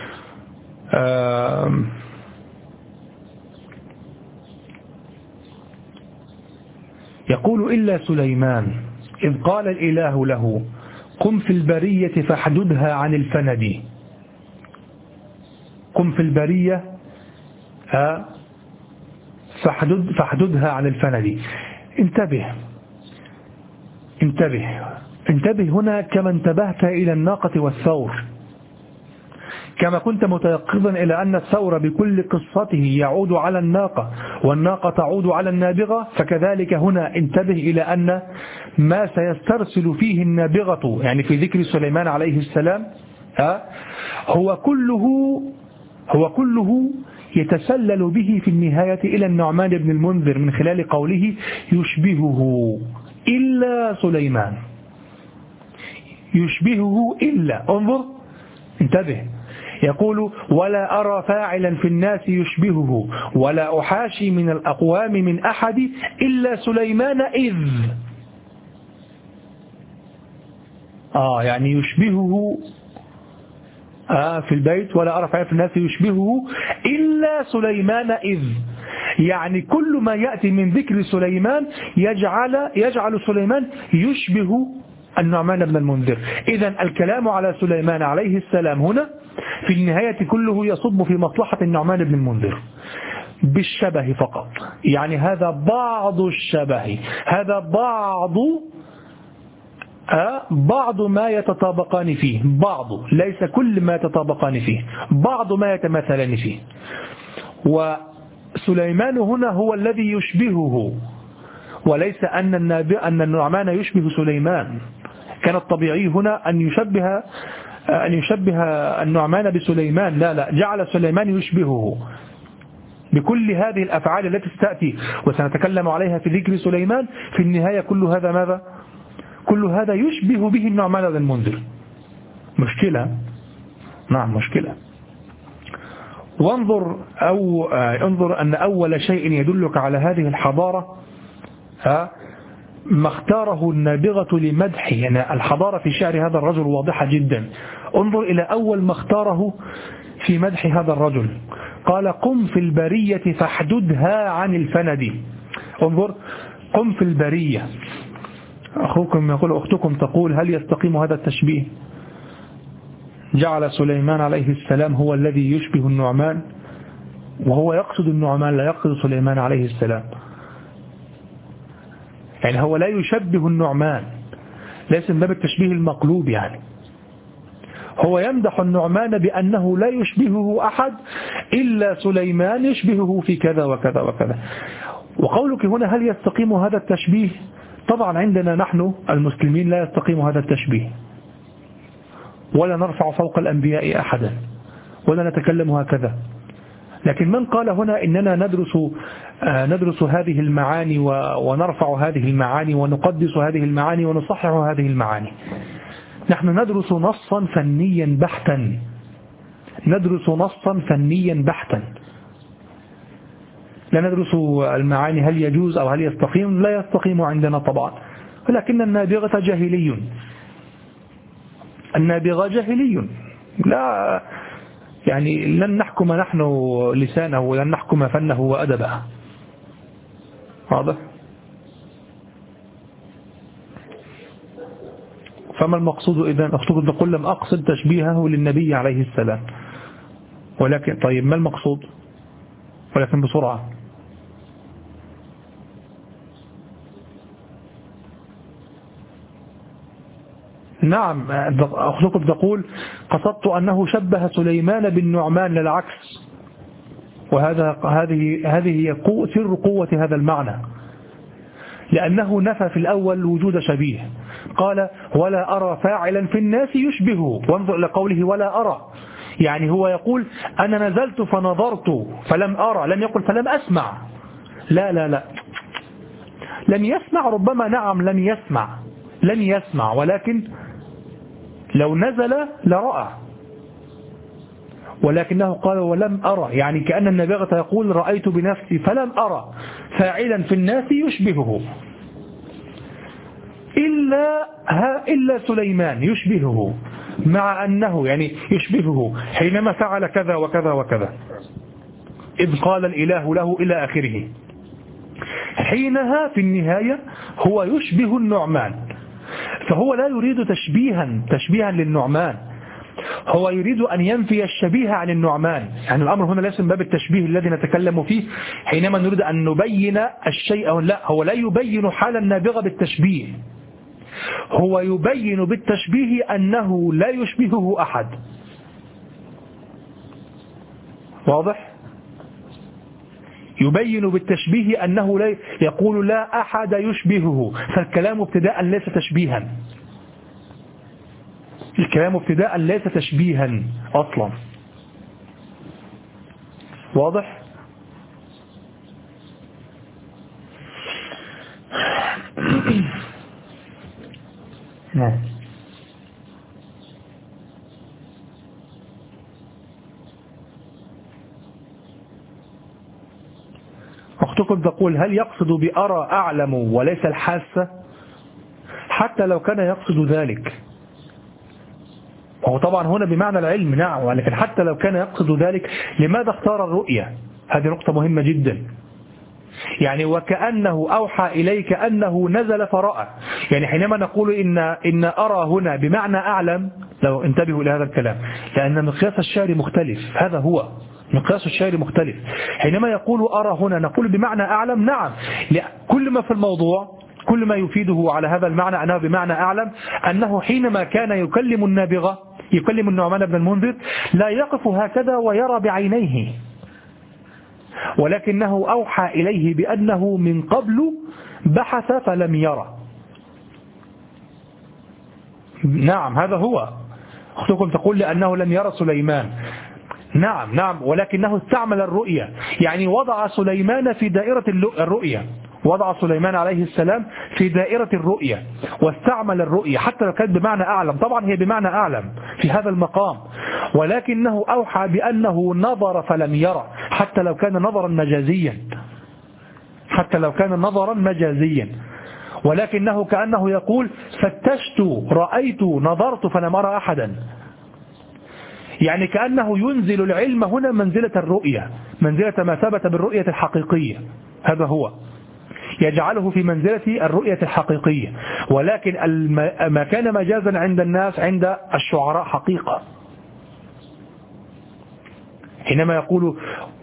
يقول إلا سليمان إذ قال الإله له قم في البرية فاحددها عن الفند. قم في البرية فاحدد فاحددها عن الفند. انتبه انتبه انتبه هنا كما انتبهت إلى الناقة والثور، كما كنت متيقظا إلى أن الثور بكل قصته يعود على الناقة والناقة تعود على النابغة، فكذلك هنا انتبه إلى أن ما سيسترسل فيه النابغة يعني في ذكر سليمان عليه السلام هو كله هو كله يتسلل به في النهاية إلى النعمان بن المنذر من خلال قوله يشبهه إلا سليمان. يشبهه إلا، انظر انتبه، يقول ولا أرى فاعلا في الناس يشبهه ولا أحاشي من الأقوام من أحد إلا سليمان إذ آه يعني يشبهه آه في البيت ولا أرى فاعلا في الناس يشبهه إلا سليمان إذ، يعني كل ما يأتي من ذكر سليمان يجعل يجعل سليمان يشبه النعمان بن المنذر. إذن الكلام على سليمان عليه السلام هنا في النهاية كله يصب في مصلحة النعمان بن المنذر بالشبه فقط، يعني هذا بعض الشبه، هذا بعض آه بعض ما يتطابقان فيه، بعض ليس كل ما يتطابقان فيه، بعض ما يتماثلان فيه. وسليمان هنا هو الذي يشبهه وليس أن النبي أن النعمان يشبه سليمان. كان الطبيعي هنا أن يشبه أن يشبه النعمان بسليمان، لا لا، جعل سليمان يشبهه بكل هذه الأفعال التي ستأتي وسنتكلم عليها في ذكر سليمان. في النهاية كل هذا ماذا؟ كل هذا يشبه به النعمان بن المنذر. مشكلة، نعم مشكلة. وانظر أو انظر أن أول شيء يدلك على هذه الحضارة ها ما اختاره النابغة لمدحه، يعني الحضارة في شعر هذا الرجل واضحة جدا. انظر إلى أول ما اختاره في مدح هذا الرجل، قال قم في البرية فاحددها عن الفند. انظر، قم في البرية. أخوكم يقول أختكم تقول هل يستقيم هذا التشبيه؟ جعل سليمان عليه السلام هو الذي يشبه النعمان وهو يقصد النعمان لا يقصد سليمان عليه السلام، يعني هو لا يشبه النعمان، ليس من باب التشبيه المقلوب، يعني هو يمدح النعمان بأنه لا يشبهه أحد إلا سليمان يشبهه في كذا وكذا وكذا. وقولك هنا هل يستقيم هذا التشبيه؟ طبعا عندنا نحن المسلمين لا يستقيم هذا التشبيه، ولا نرفع فوق الأنبياء أحدا ولا نتكلم هكذا. لكن من قال هنا إننا ندرس ندرس هذه المعاني ونرفع هذه المعاني ونقدس هذه المعاني ونصحح هذه المعاني؟ نحن ندرس نصا فنيا بحتا، ندرس نصا فنيا بحتا، لا ندرس المعاني هل يجوز أو هل يستقيم، لا يستقيم عندنا طبعا. ولكن النابغة جاهلي، النابغة جاهلي، لا يعني لن نحكم نحن لسانه ولن نحكم فنه وأدبه. واضح؟ فما المقصود إذن؟ أختكم تقول لم أقصد تشبيهه للنبي عليه السلام. ولكن طيب ما المقصود؟ ولكن بسرعة. نعم أخذكم تقول قصدت أنه شبه سليمان بالنعمان للعكس، وهذا هذه هذه هي قوة سر قوة هذا المعنى، لأنه نفى في الأول وجود شبيه، قال ولا أرى فاعلا في الناس يشبهه، وانظر إلى قوله ولا أرى، يعني هو يقول أنا نزلت فنظرت فلم أرى، لم يقل فلم أسمع، لا لا لا لم يسمع، ربما نعم لم يسمع لم يسمع ولكن لو نزل لرأى، ولكنه قال ولم أرى، يعني كأن النابغة يقول رأيت بنفسي فلم أرى فاعلا في الناس يشبهه إلا, إلا سليمان يشبهه، مع أنه يعني يشبهه حينما فعل كذا وكذا وكذا إذ قال الإله له إلى آخره. حينها في النهاية هو يشبه النعمان، فهو لا يريد تشبيها تشبيها للنعمان، هو يريد أن ينفي الشبيه عن النعمان. يعني الأمر هنا ليس من باب التشبيه الذي نتكلم فيه حينما نريد أن نبين الشيء، لا هو لا يبين حال النابغة بالتشبيه، هو يبين بالتشبيه أنه لا يشبهه أحد. واضح؟ يبين بالتشبيه أنه لا يقول لا أحد يشبهه، فالكلام ابتداء ليس تشبيها، الكلام ابتداء ليس تشبيها أصلا. واضح؟ نعم. أختكم تقول هل يقصد بأرى أعلم وليس الحاسة؟ حتى لو كان يقصد ذلك، وهو طبعا هنا بمعنى العلم نعم، ولكن حتى لو كان يقصد ذلك لماذا اختار الرؤية؟ هذه نقطة مهمة جدا. يعني وكأنه أوحى إليك أنه نزل فرأى، يعني حينما نقول إن, إن أرى هنا بمعنى أعلم، لو انتبهوا إلى هذا الكلام، لأن مقياس الشعر مختلف، هذا هو مقياس الشعر مختلف. حينما يقول أرى هنا نقول بمعنى أعلم، نعم كل ما في الموضوع كل ما يفيده على هذا المعنى أنه بمعنى أعلم أنه حينما كان يكلم النابغة يكلم النعمان بن المنذر لا يقف هكذا ويرى بعينيه، ولكنه أوحى إليه بأنه من قبل بحث فلم يرى. نعم هذا هو. أختكم تقول لأنه لم يرى سليمان، نعم نعم ولكنه استعمل الرؤية، يعني وضع سليمان في دائرة الرؤية، وضع سليمان عليه السلام في دائرة الرؤية واستعمل الرؤية حتى لو كانت بمعنى أعلم، طبعا هي بمعنى أعلم في هذا المقام، ولكنه أوحى بأنه نظر فلم يرى حتى لو كان نظرا مجازيا، حتى لو كان نظرا مجازيا، ولكنه كأنه يقول فتشت رأيت نظرت فلم أرى أحدا، يعني كأنه ينزل العلم هنا منزلة الرؤية، منزلة ما ثبت بالرؤية الحقيقية، هذا هو يجعله في منزلة الرؤية الحقيقية، ولكن ما كان مجازا عند الناس عند الشعراء حقيقة. حينما يقول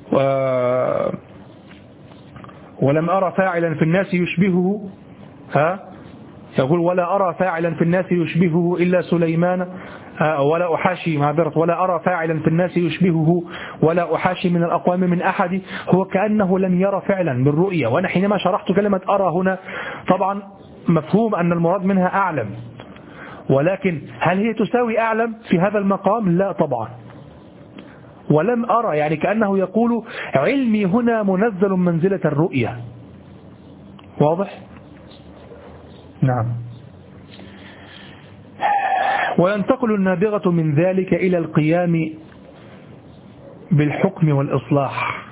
ولم أرى فاعلا في الناس يشبهه، ها يقول ولا أرى فاعلا في الناس يشبهه إلا سليمان، ولا أحاشي معذرة ولا أرى فاعلا في الناس يشبهه ولا أحاشي من الأقوام من أحد، هو كأنه لم يرى فعلا بالرؤية. وأنا حينما شرحت كلمة أرى هنا طبعا مفهوم أن المراد منها أعلم، ولكن هل هي تساوي أعلم في هذا المقام؟ لا طبعا. ولم أرى يعني كأنه يقول علمي هنا منزل منزلة الرؤية. واضح؟ نعم. وينتقل النابغة من ذلك إلى القيام بالحكم والإصلاح.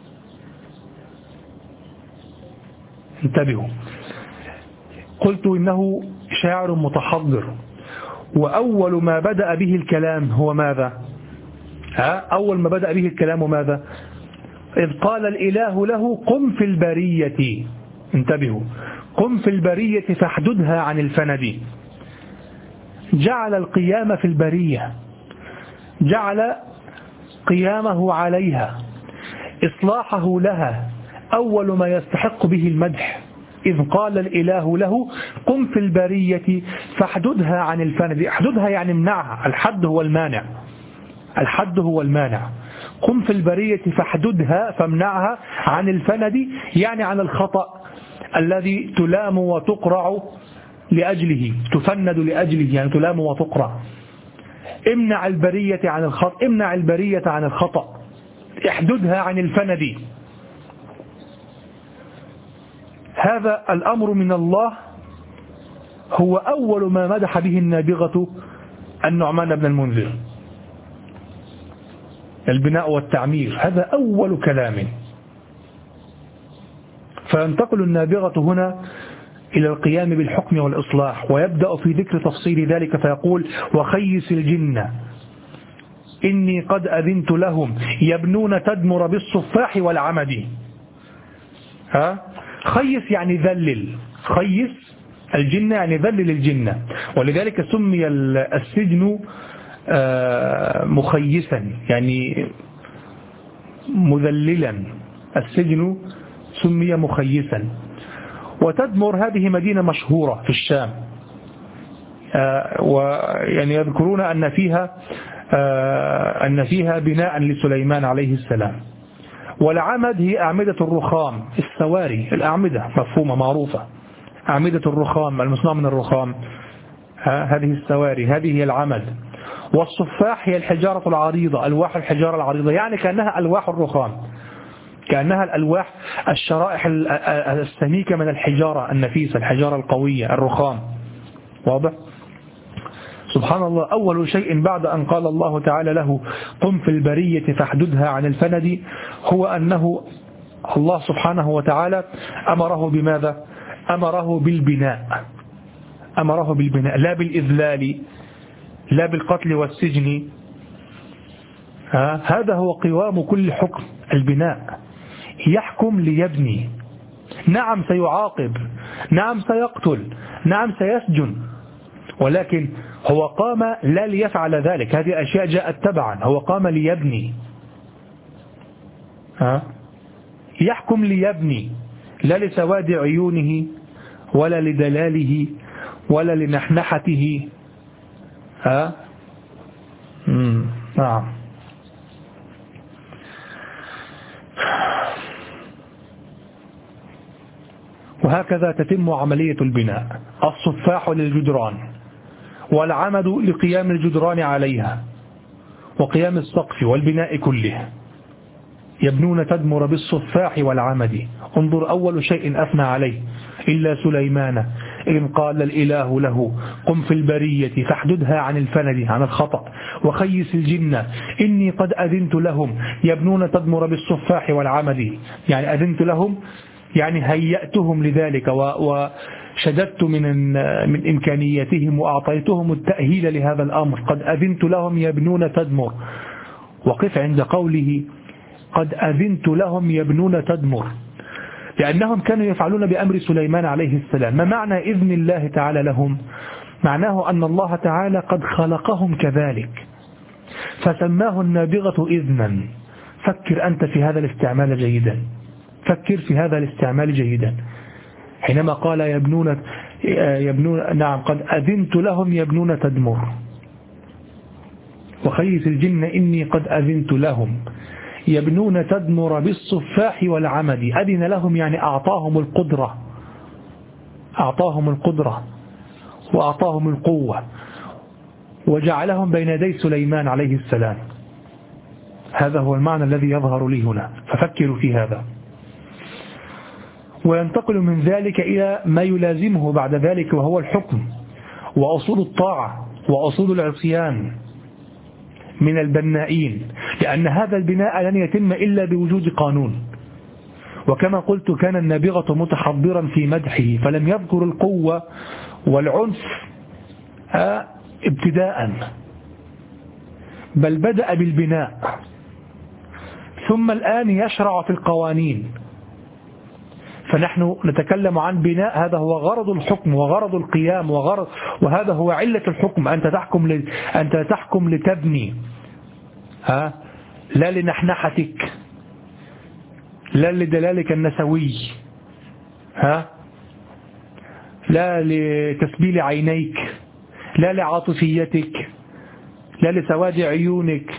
انتبهوا، قلت إنه شاعر متحضر، وأول ما بدأ به الكلام هو ماذا؟ ها؟ أول ما بدأ به الكلام ماذا؟ إذ قال الإله له قم في البرية، انتبهوا، قم في البرية فاحددها عن الفند، جعل القيام في البرية، جعل قيامه عليها، إصلاحه لها، أول ما يستحق به المدح، إذ قال الإله له قم في البرية فاحددها عن الفند. احددها يعني امنعها، الحد هو المانع، الحد هو المانع. قم في البرية فاحددها فامنعها عن الفند، يعني عن الخطأ الذي تلام وتقرع لأجله، تفند لأجله، يعني تلام وتقرع. امنع البرية عن الخطأ، امنع البرية عن الخطأ، احددها عن الفند. هذا الأمر من الله هو أول ما مدح به النابغة النعمان بن المنذر، البناء والتعمير، هذا أول كلام. فينتقل النابغة هنا إلى القيام بالحكم والإصلاح، ويبدأ في ذكر تفصيل ذلك فيقول وخيس الجن إني قد أذنت لهم يبنون تدمر بالصفاح والعمد. ها؟ خيس يعني ذلل، خيس الجن يعني ذلل الجن، ولذلك سمي السجن مخيسا يعني مذللا، السجن سمي مخيسا. وتدمر هذه مدينة مشهورة في الشام، ويعني يذكرون أن فيها أن فيها بناء لسليمان عليه السلام. والعمد هي أعمدة الرخام، السواري، الأعمدة مفهومة معروفة، أعمدة الرخام المصنوع من الرخام، هذه السواري، هذه هي العمد. والصفاح هي الحجارة العريضة، ألواح الحجارة العريضة، يعني كأنها ألواح الرخام، كأنها الألواح الشرائح السميكة من الحجارة النفيسة، الحجارة القوية، الرخام. واضح؟ سبحان الله، أول شيء بعد أن قال الله تعالى له قم في البرية فاحددها عن الفند هو أنه الله سبحانه وتعالى أمره بماذا؟ أمره بالبناء، أمره بالبناء لا بالإذلال، لا بالقتل والسجن. هذا هو قوام كل حكم، البناء. يحكم ليبني، نعم سيعاقب، نعم سيقتل، نعم سيسجن، ولكن هو قام لا ليفعل ذلك، هذه أشياء جاءت تبعا، هو قام ليبني. ها؟ يحكم ليبني، لا لسواد عيونه ولا لدلاله ولا لنحنحته. ها؟ مم. نعم. وهكذا تتم عملية البناء، الصفاح للجدران، والعمد لقيام الجدران عليها، وقيام السقف والبناء كله. يبنون تدمر بالصفاح والعمد. انظر أول شيء أثنى عليه إلا سليمان إذ قال الإله له قم في البرية فاحددها عن الفند، عن الخطأ، وخيس الجن إني قد أذنت لهم يبنون تدمر بالصفاح والعمد، يعني أذنت لهم يعني هيأتهم لذلك وشددت من من إمكانياتهم وأعطيتهم التأهيل لهذا الأمر. قد أذنت لهم يبنون تدمر. وقف عند قوله قد أذنت لهم يبنون تدمر، لأنهم كانوا يفعلون بأمر سليمان عليه السلام. ما معنى إذن الله تعالى لهم؟ معناه أن الله تعالى قد خلقهم كذلك، فسماه النابغة إذنا. فكر أنت في هذا الاستعمال جيدا، فكر في هذا الاستعمال جيدا. حينما قال يبنون, يبنون نعم قد أذنت لهم يبنون تدمر، وخيس الجن إني قد أذنت لهم يبنون تدمر بالصفاح والعمد. أذن لهم يعني أعطاهم القدرة، أعطاهم القدرة وأعطاهم القوة، وجعلهم بين يدي سليمان عليه السلام. هذا هو المعنى الذي يظهر لي هنا، ففكروا في هذا. وينتقل من ذلك إلى ما يلازمه بعد ذلك، وهو الحكم وأصول الطاعة وأصول العصيان من البنائين، لأن هذا البناء لن يتم إلا بوجود قانون. وكما قلت كان النابغة متحضرا في مدحه، فلم يذكر القوة والعنف ابتداء، بل بدأ بالبناء، ثم الآن يشرع في القوانين. فنحن نتكلم عن بناء، هذا هو غرض الحكم وغرض القيام وغرض، وهذا هو علة الحكم. أنت تحكم ل... أنت تحكم لتبني، ها لا لنحنحتك، لا لدلالك النسوي، ها، لا لتسبيل عينيك، لا لعاطفيتك، لا لسواد عيونك.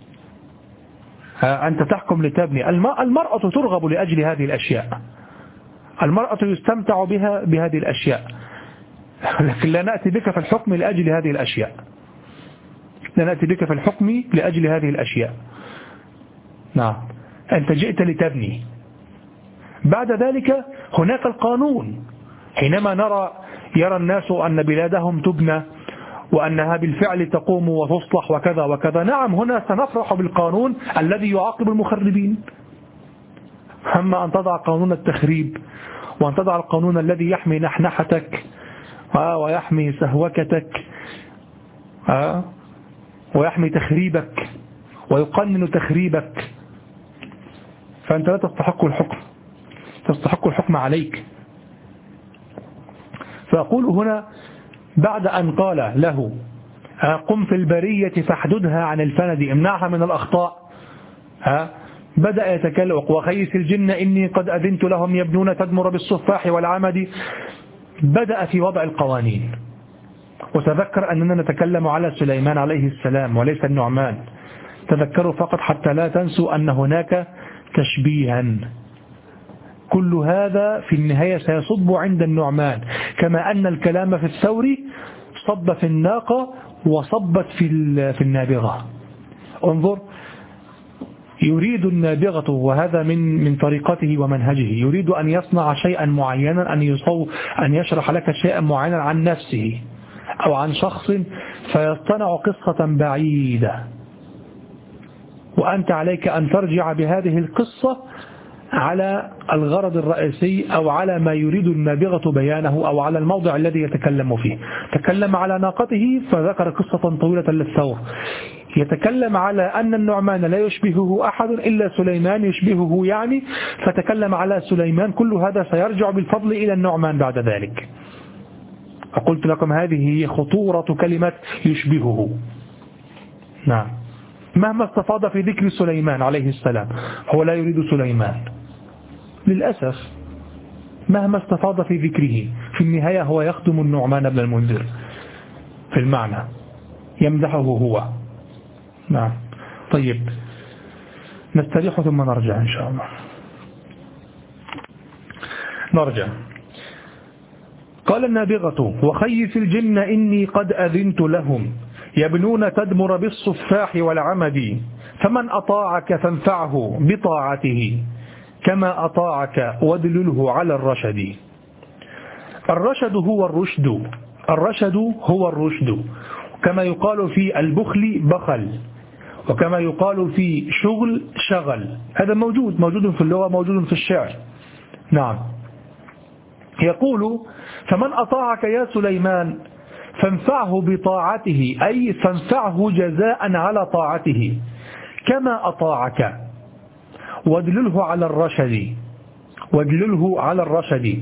ها، أنت تحكم لتبني. المرأة ترغب لأجل هذه الأشياء، المرأة يستمتع بها بهذه الأشياء، لكن لا نأتي بك في الحكم لأجل هذه الأشياء، لا نأتي بك في الحكم لأجل هذه الأشياء. نعم، أنت جئت لتبني. بعد ذلك هناك القانون. حينما نرى يرى الناس أن بلادهم تبنى وأنها بالفعل تقوم وتصلح وكذا وكذا، نعم، هنا سنفرح بالقانون الذي يعاقب المخربين. أما أن تضع قانون التخريب وأن تضع القانون الذي يحمي نحنحتك ويحمي سهوكتك ويحمي تخريبك ويقنن تخريبك، فأنت لا تستحق الحكم، تستحق الحكم عليك. فأقول هنا بعد أن قال له قم في البرية فاحددها عن الفند، امنعها من الأخطاء، ها، بدأ يتكلم وخيس الجن إني قد أذنت لهم يبنون تدمر بالصفاح والعمد. بدأ في وضع القوانين. وتذكر أننا نتكلم على سليمان عليه السلام وليس النعمان، تذكروا فقط حتى لا تنسوا أن هناك تشبيها. كل هذا في النهاية سيصب عند النعمان، كما أن الكلام في الثور صب في الناقة وصبت في في النابغة. انظر، يريد النابغة، وهذا من من طريقته ومنهجه، يريد أن يصنع شيئا معينا، أن يصو أن يشرح لك شيئا معينا عن نفسه أو عن شخص، فيصطنع قصة بعيدة، وأنت عليك أن ترجع بهذه القصة على الغرض الرئيسي أو على ما يريد النابغة بيانه أو على الموضع الذي يتكلم فيه. تكلم على ناقته فذكر قصة طويلة للثور، يتكلم على أن النعمان لا يشبهه أحد إلا سليمان يشبهه يعني، فتكلم على سليمان. كل هذا سيرجع بالفضل إلى النعمان بعد ذلك. فقلت لكم هذه هي خطورة كلمة يشبهه. نعم، مهما استفاض في ذكر سليمان عليه السلام هو لا يريد سليمان للأسف، مهما استفاض في ذكره في النهاية هو يخدم النعمان بن المنذر في المعنى، يمدحه هو. نعم، طيب نستريح ثم نرجع إن شاء الله. نرجع. قال النابغة وخيف الجن إني قد أذنت لهم يبنون تدمر بالصفاح والعمد، فمن أطاعك فانفعه بطاعته كما أطاعك وادلله على الرشد. الرشد هو الرشد، الرشد هو الرشد، كما يقال في البخل بخل، وكما يقال في شغل شغل. هذا موجود موجود في اللغة، موجود في الشعر. نعم، يقول فمن أطاعك يا سليمان فانفعه بطاعته، أي فانفعه جزاء على طاعته كما أطاعك وادلله على الرشد، وادلله على الرشد.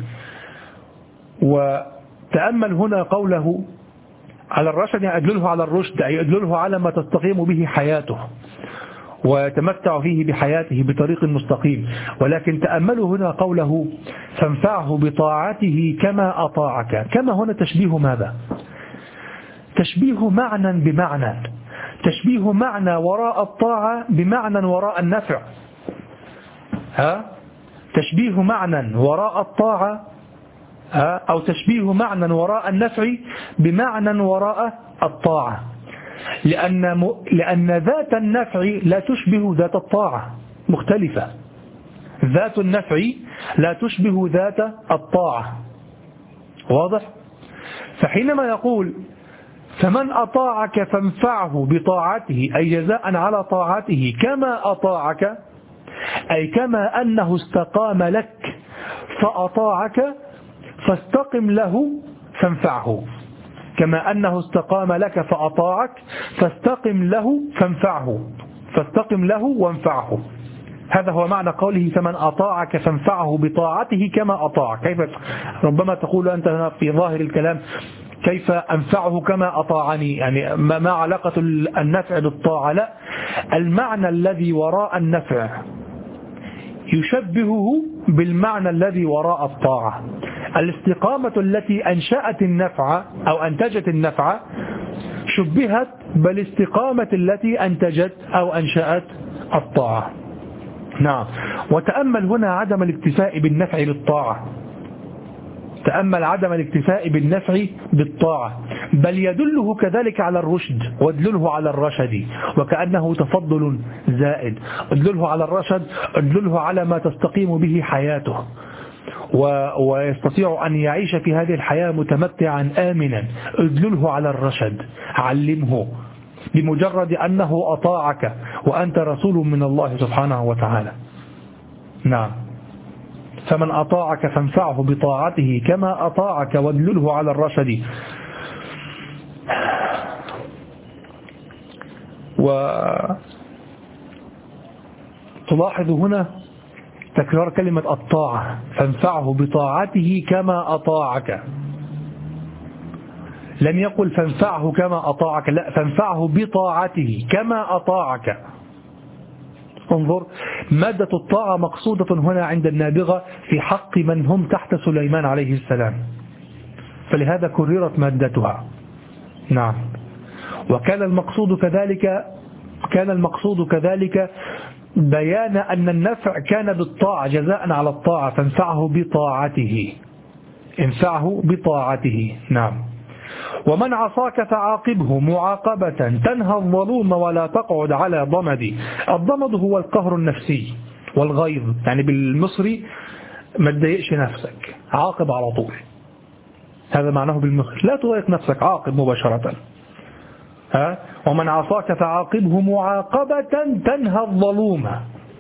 وتأمل هنا قوله على الرشد، يعني أدلله على الرشد، أي أدلله على ما تستقيم به حياته ويتمتع فيه بحياته بطريق مستقيم. ولكن تأملوا هنا قوله فانفعه بطاعته كما أطاعك. كما هنا تشبيه ماذا؟ تشبيه معنى بمعنى، تشبيه معنى وراء الطاعة بمعنى وراء النفع. ها؟ تشبيه معنى وراء الطاعة، ها؟ أو تشبيه معنى وراء النفع بمعنى وراء الطاعة، لأن, م... لأن ذات النفع لا تشبه ذات الطاعة، مختلفة. ذات النفع لا تشبه ذات الطاعة، واضح؟ فحينما يقول فمن أطاعك فانفعه بطاعته، أي جزاء على طاعته كما أطاعك، أي كما أنه استقام لك فأطاعك فاستقم له فانفعه، كما أنه استقام لك فأطاعك فاستقم له فانفعه، فاستقم له وانفعه. هذا هو معنى قوله فمن أطاعك فانفعه بطاعته كما أطاعك. كيف ربما تقول أنت في ظاهر الكلام كيف أنفعه كما أطاعني، يعني ما علاقة النفع بالطاعة؟ لا، المعنى الذي وراء النفع يشبهه بالمعنى الذي وراء الطاعة. الاستقامة التي أنشأت النفع أو أنتجت النفع شبهت بالاستقامة التي أنتجت أو أنشأت الطاعة. نعم. وتأمل هنا عدم الاكتفاء بالنفع بالطاعة، تأمل عدم الاكتفاء بالنفع بالطاعة، بل يدله كذلك على الرشد وادلله على الرشد، وكأنه تفضل زائد. ادلله على الرشد، ادلله على ما تستقيم به حياته ويستطيع أن يعيش في هذه الحياة متمتعا آمنا. ادلله على الرشد، علمه بمجرد أنه أطاعك وأنت رسول من الله سبحانه وتعالى. نعم. فمن أطاعك فانفعه بطاعته كما أطاعك وادلله على الرشد. وتلاحظ هنا تكرار كلمة الطاعة، فانفعه بطاعته كما أطاعك. لم يقل فانفعه كما أطاعك، لا، فانفعه بطاعته كما أطاعك. انظر، مادة الطاعة مقصودة هنا عند النابغة في حق من هم تحت سليمان عليه السلام، فلهذا كررت مادتها. نعم. وكان المقصود كذلك كان المقصود كذلك بيان أن النفع كان بالطاعة جزاء على الطاعة، فانفعه بطاعته، انفعه بطاعته. نعم. ومن عصاك فعاقبه معاقبة تنهى الظلوم ولا تقعد على ضمد. الضمد هو القهر النفسي والغيظ، يعني بالمصري ما تضايقش نفسك، عاقب على طول، هذا معناه بالمصري، لا تضايق نفسك، عاقب مباشرة. ها؟ ومن عصاك فعاقبه معاقبة تنهى الظلوم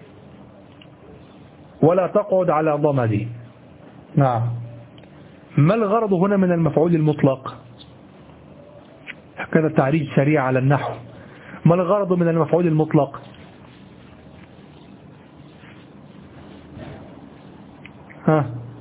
ولا تقعد على ضمد. نعم. ما الغرض هنا من المفعول المطلق؟ هكذا تعريج سريع على النحو. ما الغرض من المفعول المطلق؟ ها؟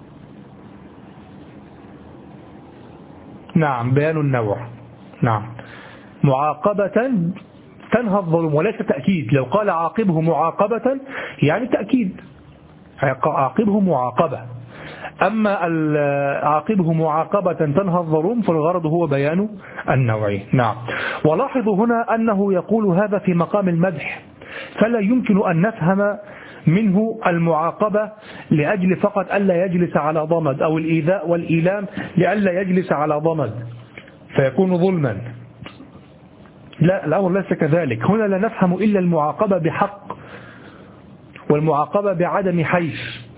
نعم، بيان النوع. نعم. معاقبة تنهى الظلم، وليس تأكيد. لو قال عاقبه معاقبة يعني تأكيد، عاقبه معاقبة. أما عاقبه معاقبة تنهى الظلم فالغرض هو بيان النوع. نعم. ولاحظوا هنا أنه يقول هذا في مقام المدح، فلا يمكن أن نفهم منه المعاقبة لأجل فقط ألا يجلس على ضمد، أو الإيذاء والإيلام لألا يجلس على ضمد فيكون ظلما. لا، الأمر ليس كذلك. هنا لا نفهم إلا المعاقبة بحق، والمعاقبة بعدم حيث.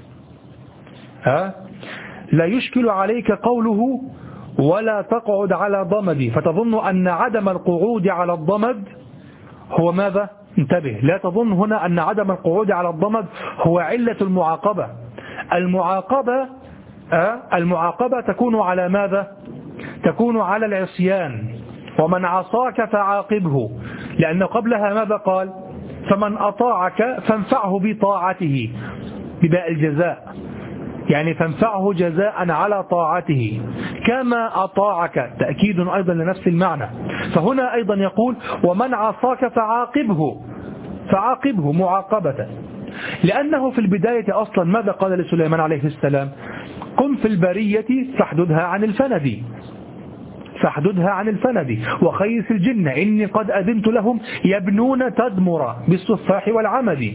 ها؟ لا يشكل عليك قوله ولا تقعد على ضمد فتظن أن عدم القعود على الضمد هو ماذا؟ انتبه، لا تظن هنا أن عدم القعود على الضمد هو علة المعاقبة. المعاقبة أه؟ المعاقبة تكون على ماذا؟ تكون على العصيان. ومن عصاك فعاقبه، لأن قبلها ماذا قال؟ فمن أطاعك فانفعه بطاعته بباء الجزاء، يعني فانفعه جزاء على طاعته كما أطاعك، تأكيد أيضا لنفس المعنى. فهنا أيضا يقول ومن عصاك فعاقبه، فعاقبه معاقبة، لأنه في البداية أصلا ماذا قال لسليمان عليه السلام؟ قم في البرية فاحددها عن الفند، فاحددها عن الفند وخيس الجن إني قد أذنت لهم يبنون تدمر بالصفاح والعمد.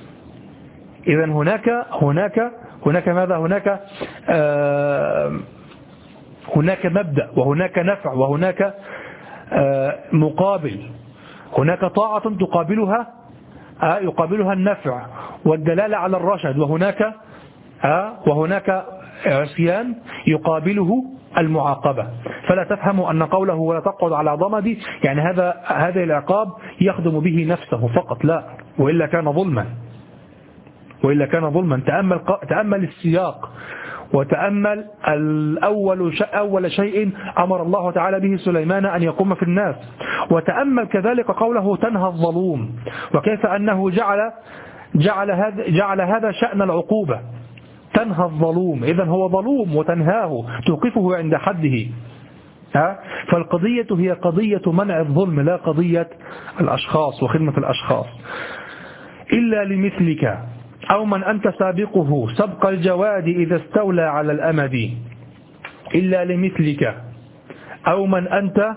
إذا هناك هناك هناك ماذا؟ هناك آه هناك مبدأ، وهناك نفع، وهناك آه مقابل. هناك طاعة تقابلها آه يقابلها النفع والدلالة على الرشد، وهناك آه وهناك عصيان يقابله المعاقبة. فلا تفهم أن قوله ولا تقعد على ضمد يعني هذا هذا العقاب يخدم به نفسه فقط، لا، وإلا كان ظلما، وإلا كان ظلما. تأمل تأمل السياق، وتأمل الأول شيء أول شيء أمر الله تعالى به سليمان أن يقوم في الناس، وتأمل كذلك قوله تنهى الظلوم، وكيف أنه جعل جعل هذا جعل هذا شأن العقوبة، تنهى الظلوم. إذن هو ظلوم وتنهاه توقفه عند حده. ها؟ فالقضية هي قضية منع الظلم لا قضية الأشخاص وخدمة الأشخاص. إلا لمثلك أو من أنت سابقه سبق الجواد إذا استولى على الأمد. إلا لمثلك أو من أنت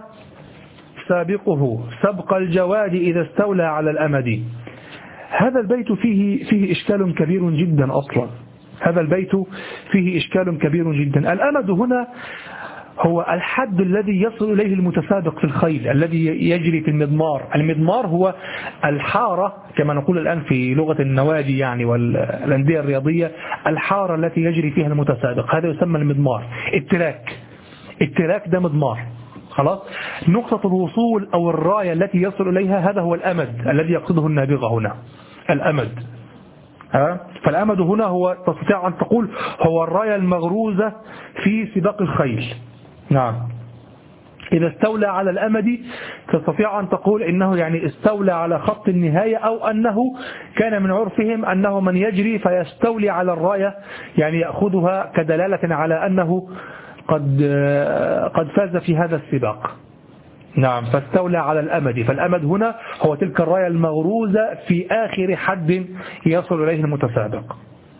سابقه سبق الجواد إذا استولى على الأمد. هذا البيت فيه فيه إشكال كبير جدا أصلا. هذا البيت فيه إشكال كبير جدا. الأمد هنا هو الحد الذي يصل إليه المتسابق في الخيل الذي يجري في المضمار. المضمار هو الحارة كما نقول الآن في لغة النوادي يعني والأندية الرياضية، الحارة التي يجري فيها المتسابق، هذا يسمى المضمار. التراك التراك ده مضمار. خلاص، نقطة الوصول أو الراية التي يصل إليها هذا هو الأمد الذي يقصده النابغة هنا، الأمد. ها؟ فالأمد هنا هو تستطيع أن تقول هو الراية المغروزة في سباق الخيل. نعم، إذا استولى على الأمد تستطيع أن تقول إنه يعني استولى على خط النهاية، أو أنه كان من عرفهم أنه من يجري فيستولي على الراية، يعني يأخذها كدلالة على أنه قد قد فاز في هذا السباق. نعم، فاستولى على الأمد. فالأمد هنا هو تلك الراية المغروزة في آخر حد يصل إليه المتسابق.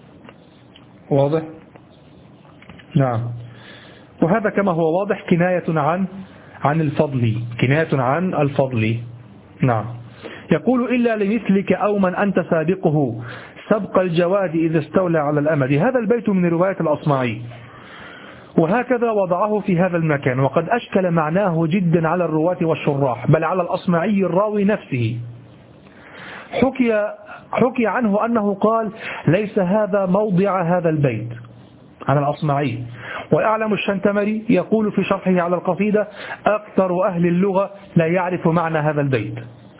واضح؟ نعم. وهذا كما هو واضح كناية عن عن الفضل، كناية عن الفضل. نعم. يقول إلا لمثلك أو من أنت سابقه سبق الجواد إذا استولى على الأمد. هذا البيت من رواية الأصمعي، وهكذا وضعه في هذا المكان، وقد أشكل معناه جدا على الرواة والشراح، بل على الأصمعي الراوي نفسه. حكي, حكي عنه أنه قال ليس هذا موضع هذا البيت عن الأصمعي. وأعلم الشنتمري يقول في شرحه على القصيدة أكثر أهل اللغة لا يعرف معنى هذا البيت.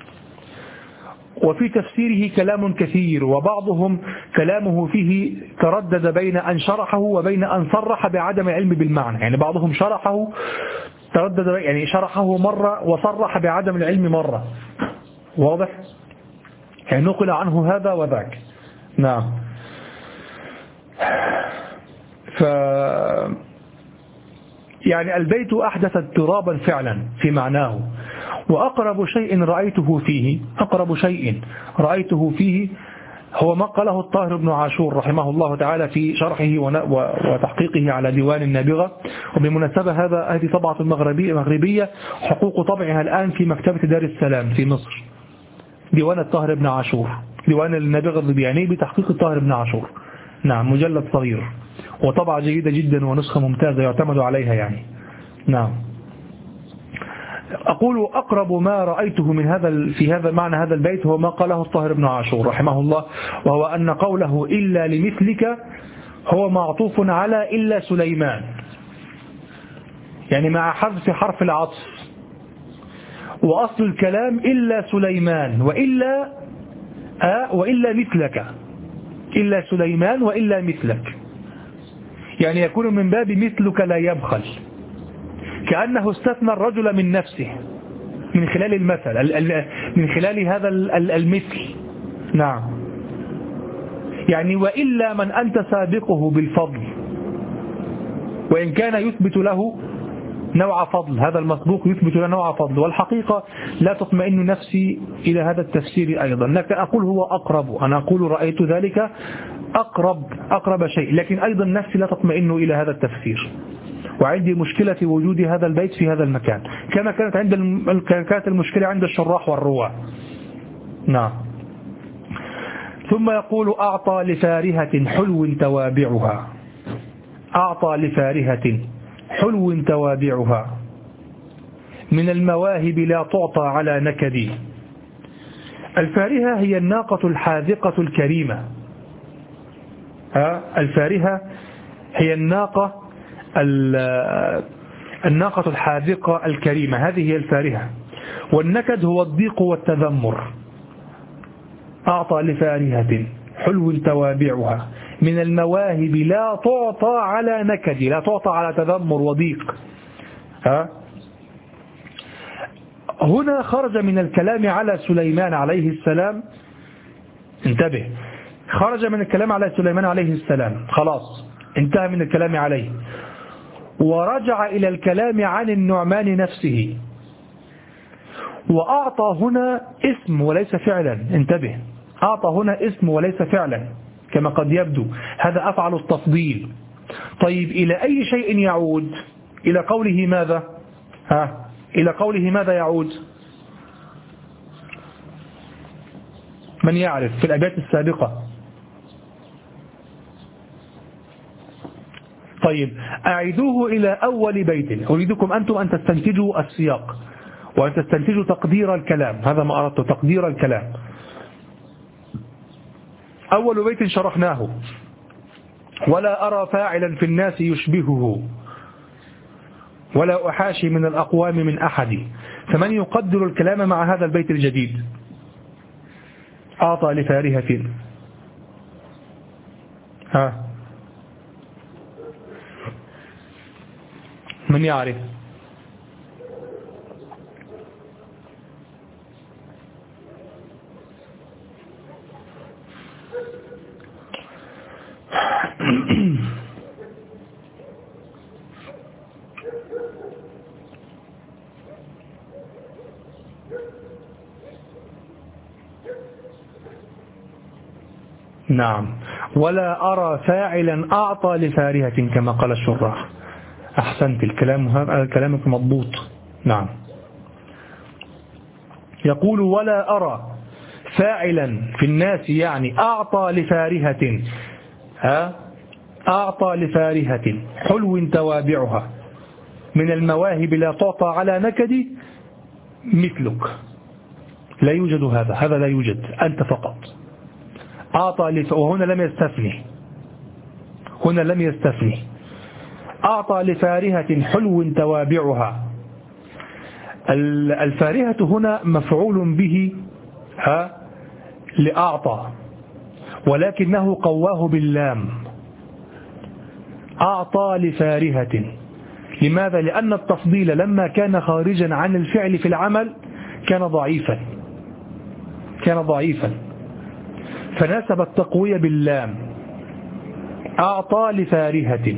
وفي تفسيره كلام كثير، وبعضهم كلامه فيه تردد بين أن شرحه وبين أن صرح بعدم العلم بالمعنى. يعني بعضهم شرحه تردد، يعني شرحه مرة وصرح بعدم العلم مرة. واضح؟ يعني نقل عنه هذا وذاك. نعم. ف يعني البيت أحدث اضطرابا فعلا في معناه. وأقرب شيء رأيته فيه أقرب شيء رأيته فيه هو ما قاله الطاهر بن عاشور رحمه الله تعالى في شرحه وتحقيقه على ديوان النابغة. وبمناسبة هذا هذه طبعة مغربية حقوق طبعها الآن في مكتبة دار السلام في مصر، ديوان الطاهر بن عاشور، ديوان النابغة الظبياني بتحقيق الطاهر بن عاشور. نعم، مجلد صغير وطبعة جيدة جدا ونسخة ممتازة يعتمد عليها يعني. نعم. أقول أقرب ما رأيته من هذا في هذا معنى هذا البيت هو ما قاله الطاهر بن عاشور رحمه الله، وهو أن قوله إلا لمثلك هو معطوف على إلا سليمان، يعني مع حذف حرف العطف. وأصل الكلام إلا سليمان وإلا آه وإلا مثلك، إلا سليمان وإلا مثلك، يعني يكون من باب مثلك لا يبخل، كأنه استثنى الرجل من نفسه من خلال المثل، من خلال هذا المثل. نعم، يعني وإلا من أنت سابقه بالفضل، وإن كان يثبت له نوع فضل، هذا المسبوق يثبت له نوع فضل، والحقيقة لا تطمئن نفسي إلى هذا التفسير أيضا، لكن أقول هو أقرب، أنا أقول رأيت ذلك أقرب أقرب شيء، لكن أيضا نفسي لا تطمئن إلى هذا التفسير، وعندي مشكلة في وجود هذا البيت في هذا المكان، كما كانت عند الم... كانت المشكلة عند الشراح والرواة. نعم. ثم يقول أعطى لفارهة حلو توابعها، أعطى لفارهة حلو توابعها من المواهب لا تعطى على نكدي. الفارهة هي الناقة الحاذقة الكريمة، ها؟ الفارهة هي الناقة الناقة الحاذقة الكريمة، هذه هي الفارهة. والنكد هو الضيق والتذمر. أعطى لفارهة حلو توابعها من المواهب لا تعطى على نكد، لا تعطى على تذمر وضيق. ها؟ هنا خرج من الكلام على سليمان عليه السلام، انتبه، خرج من الكلام على سليمان عليه السلام، خلاص انتهى من الكلام عليه، ورجع إلى الكلام عن النعمان نفسه. وأعطى هنا اسم وليس فعلا، انتبه، أعطى هنا اسم وليس فعلا كما قد يبدو، هذا أفعل التفضيل. طيب إلى أي شيء يعود؟ إلى قوله ماذا؟ ها؟ إلى قوله ماذا يعود؟ من يعرف في الأبيات السابقة؟ طيب أعيدوه إلى أول بيت، أريدكم أنتم أن تستنتجوا السياق وأن تستنتجوا تقدير الكلام، هذا ما أردت، تقدير الكلام. أول بيت شرحناه: ولا أرى فاعلا في الناس يشبهه ولا أحاشي من الأقوام من أحد. فمن يقدر الكلام مع هذا البيت الجديد؟ أعطى لفارهة، ها من يعرف؟ نعم، ولا أرى فاعلا أعطى لفارهة كما قال الشراح. أحسنت، الكلام كلامك مضبوط. نعم، يقول ولا أرى فاعلا في الناس، يعني أعطى لفارهة، ها أعطى لفارهة حلو توابعها من المواهب لا تعطى على نكد مثلك. لا يوجد هذا، هذا لا يوجد، أنت فقط. أعطى لف... وهنا لم يستثني، هنا لم يستثني. أعطى لفارهة حلو توابعها. الفارهة هنا مفعول به ها لأعطى، ولكنه قواه باللام. أعطى لفارهة، لماذا؟ لأن التفضيل لما كان خارجا عن الفعل في العمل كان ضعيفا، كان ضعيفا فناسب التقوية باللام. أعطى لفارهة.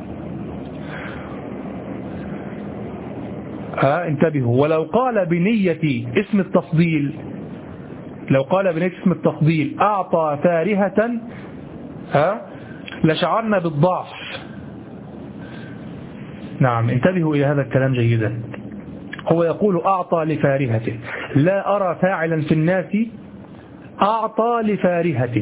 ها انتبهوا، ولو قال بنية اسم التفضيل، لو قال بنية اسم التفضيل أعطى فارهة، ها لشعرنا بالضعف. نعم، انتبهوا إلى هذا الكلام جيدا. هو يقول أعطى لفارهة، لا أرى فاعلا في الناس أعطى لفارهة،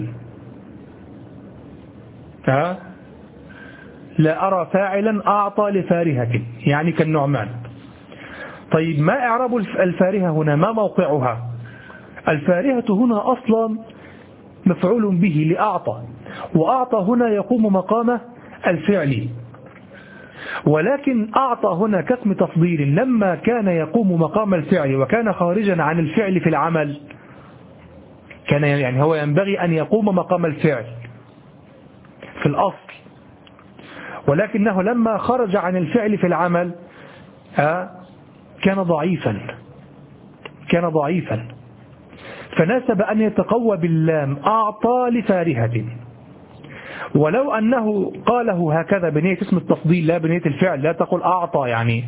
ها لا أرى فاعلا أعطى لفارهة، يعني كالنعمان. طيب ما إعراب الفارهة هنا؟ ما موقعها؟ الفارهة هنا أصلا مفعول به لأعطى، وأعطى هنا يقوم مقام الفعل، ولكن أعطى هنا كاسم تفضيل لما كان يقوم مقام الفعل وكان خارجا عن الفعل في العمل، كان يعني هو ينبغي أن يقوم مقام الفعل في الأصل، ولكنه لما خرج عن الفعل في العمل كان ضعيفا، كان ضعيفا فناسب أن يتقوى باللام. أعطى لفارهة. ولو أنه قاله هكذا بنية اسم التفضيل لا بنية الفعل، لا تقول أعطى يعني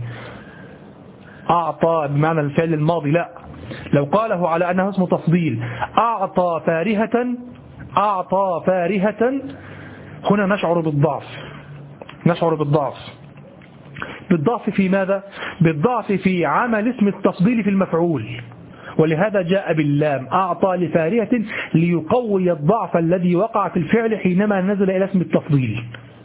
أعطى بمعنى الفعل الماضي، لا، لو قاله على أنه اسم تفضيل أعطى فارهة، أعطى فارهة، هنا نشعر بالضعف، نشعر بالضعف. بالضعف في ماذا؟ بالضعف في عمل اسم التفضيل في المفعول، ولهذا جاء باللام. أعطى لفارهة ليقوي الضعف الذي وقع في الفعل حينما نزل إلى اسم التفضيل.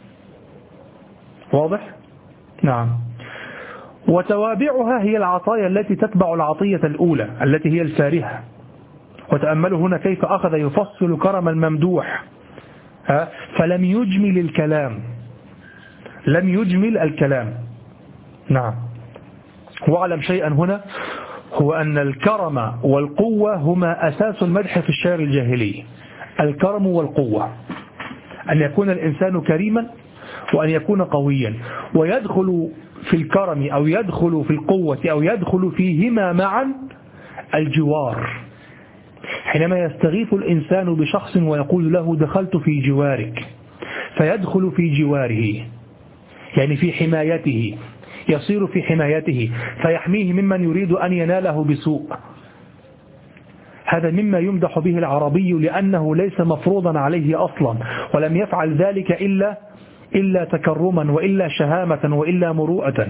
واضح؟ نعم. وتوابعها هي العطايا التي تتبع العطية الأولى التي هي الفارهة. وتأملوا هنا كيف أخذ يفصل كرم الممدوح، فلم يجمل الكلام، لم يجمل الكلام. نعم. واعلم شيئا هنا، هو أن الكرم والقوة هما أساس المدح في الشعر الجاهلي. الكرم والقوة، أن يكون الإنسان كريما وأن يكون قويا، ويدخل في الكرم أو يدخل في القوة أو يدخل فيهما معا الجوار. حينما يستغيث الإنسان بشخص ويقول له دخلت في جوارك، فيدخل في جواره، يعني في حمايته، يصير في حمايته فيحميه ممن يريد أن يناله بسوء. هذا مما يمدح به العربي لأنه ليس مفروضا عليه أصلا، ولم يفعل ذلك إلا إلا تكرما وإلا شهامة وإلا مروءة.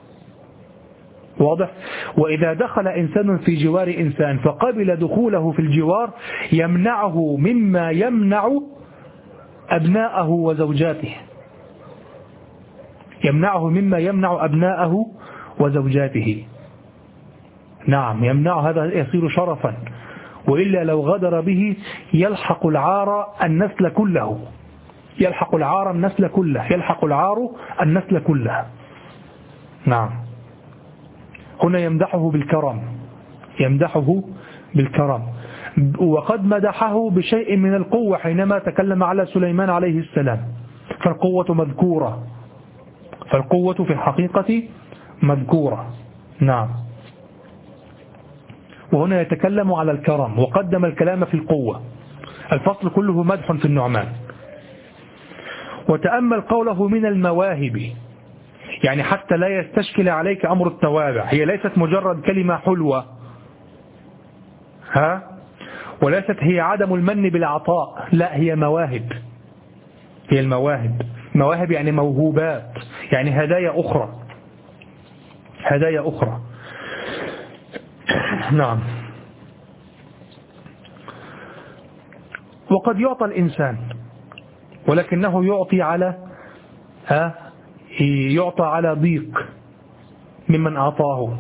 واضح؟ وإذا دخل إنسان في جوار إنسان فقبل دخوله في الجوار يمنعه مما يمنع أبناءه وزوجاته، يمنعه مما يمنع أبناءه وزوجاته. نعم، يمنع، هذا يصير شرفا، وإلا لو غدر به يلحق العار النسل كله، يلحق العار النسل كله، يلحق العار النسل كله. نعم، هنا يمدحه بالكرم، يمدحه بالكرم. وقد مدحه بشيء من القوة حينما تكلم على سليمان عليه السلام، فالقوة مذكورة، فالقوة في الحقيقة مذكورة. نعم، وهنا يتكلم على الكرم وقدم الكلام في القوة. الفصل كله مدح في النعمان. وتأمل قوله من المواهب، يعني حتى لا يستشكل عليك أمر التوابع، هي ليست مجرد كلمة حلوة، ها، وليست هي عدم المن بالعطاء، لا، هي مواهب، هي المواهب. مواهب يعني موهوبات، يعني هدايا أخرى، هدايا أخرى. نعم. وقد يعطى الإنسان ولكنه يعطي على ها يعطى على ضيق ممن أعطاه،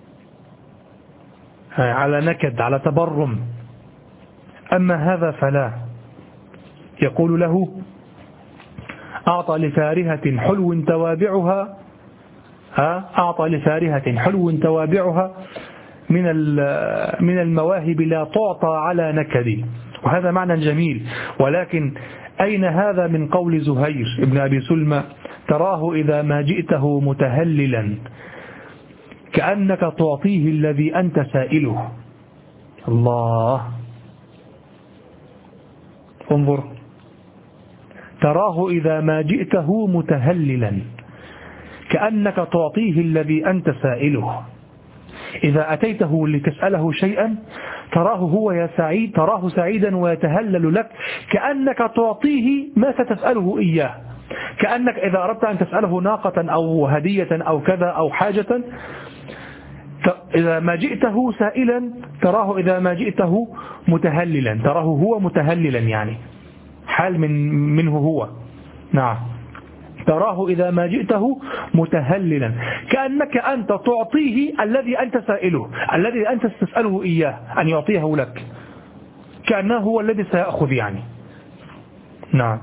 على نكد، على تبرم. أما هذا فلا، يقول له أعطى لفارهة حلو توابعها، أعطى لفارهة حلو توابعها من من المواهب لا تعطى على نكد. وهذا معنى جميل، ولكن أين هذا من قول زهير ابن أبي سلمى تراه إذا ما جئته متهللا كأنك تعطيه الذي أنت سائله. الله، انظر، تراه إذا ما جئته متهللا كأنك تعطيه الذي أنت سائله. إذا أتيته لتسأله شيئا تراه هو يا سعيد، تراه سعيدا ويتهلل لك كأنك تعطيه ما ستسأله إياه، كأنك إذا أردت أن تسأله ناقة أو هدية أو كذا أو حاجة، إذا ما جئته سائلا تراه إذا ما جئته متهللا، تراه هو متهللا، يعني حال من منه هو. نعم، تراه إذا ما جئته متهللا كأنك أنت تعطيه الذي أنت سائله، الذي أنت تسأله إياه أن يعطيه لك، كأنه هو الذي سيأخذ يعني. نعم.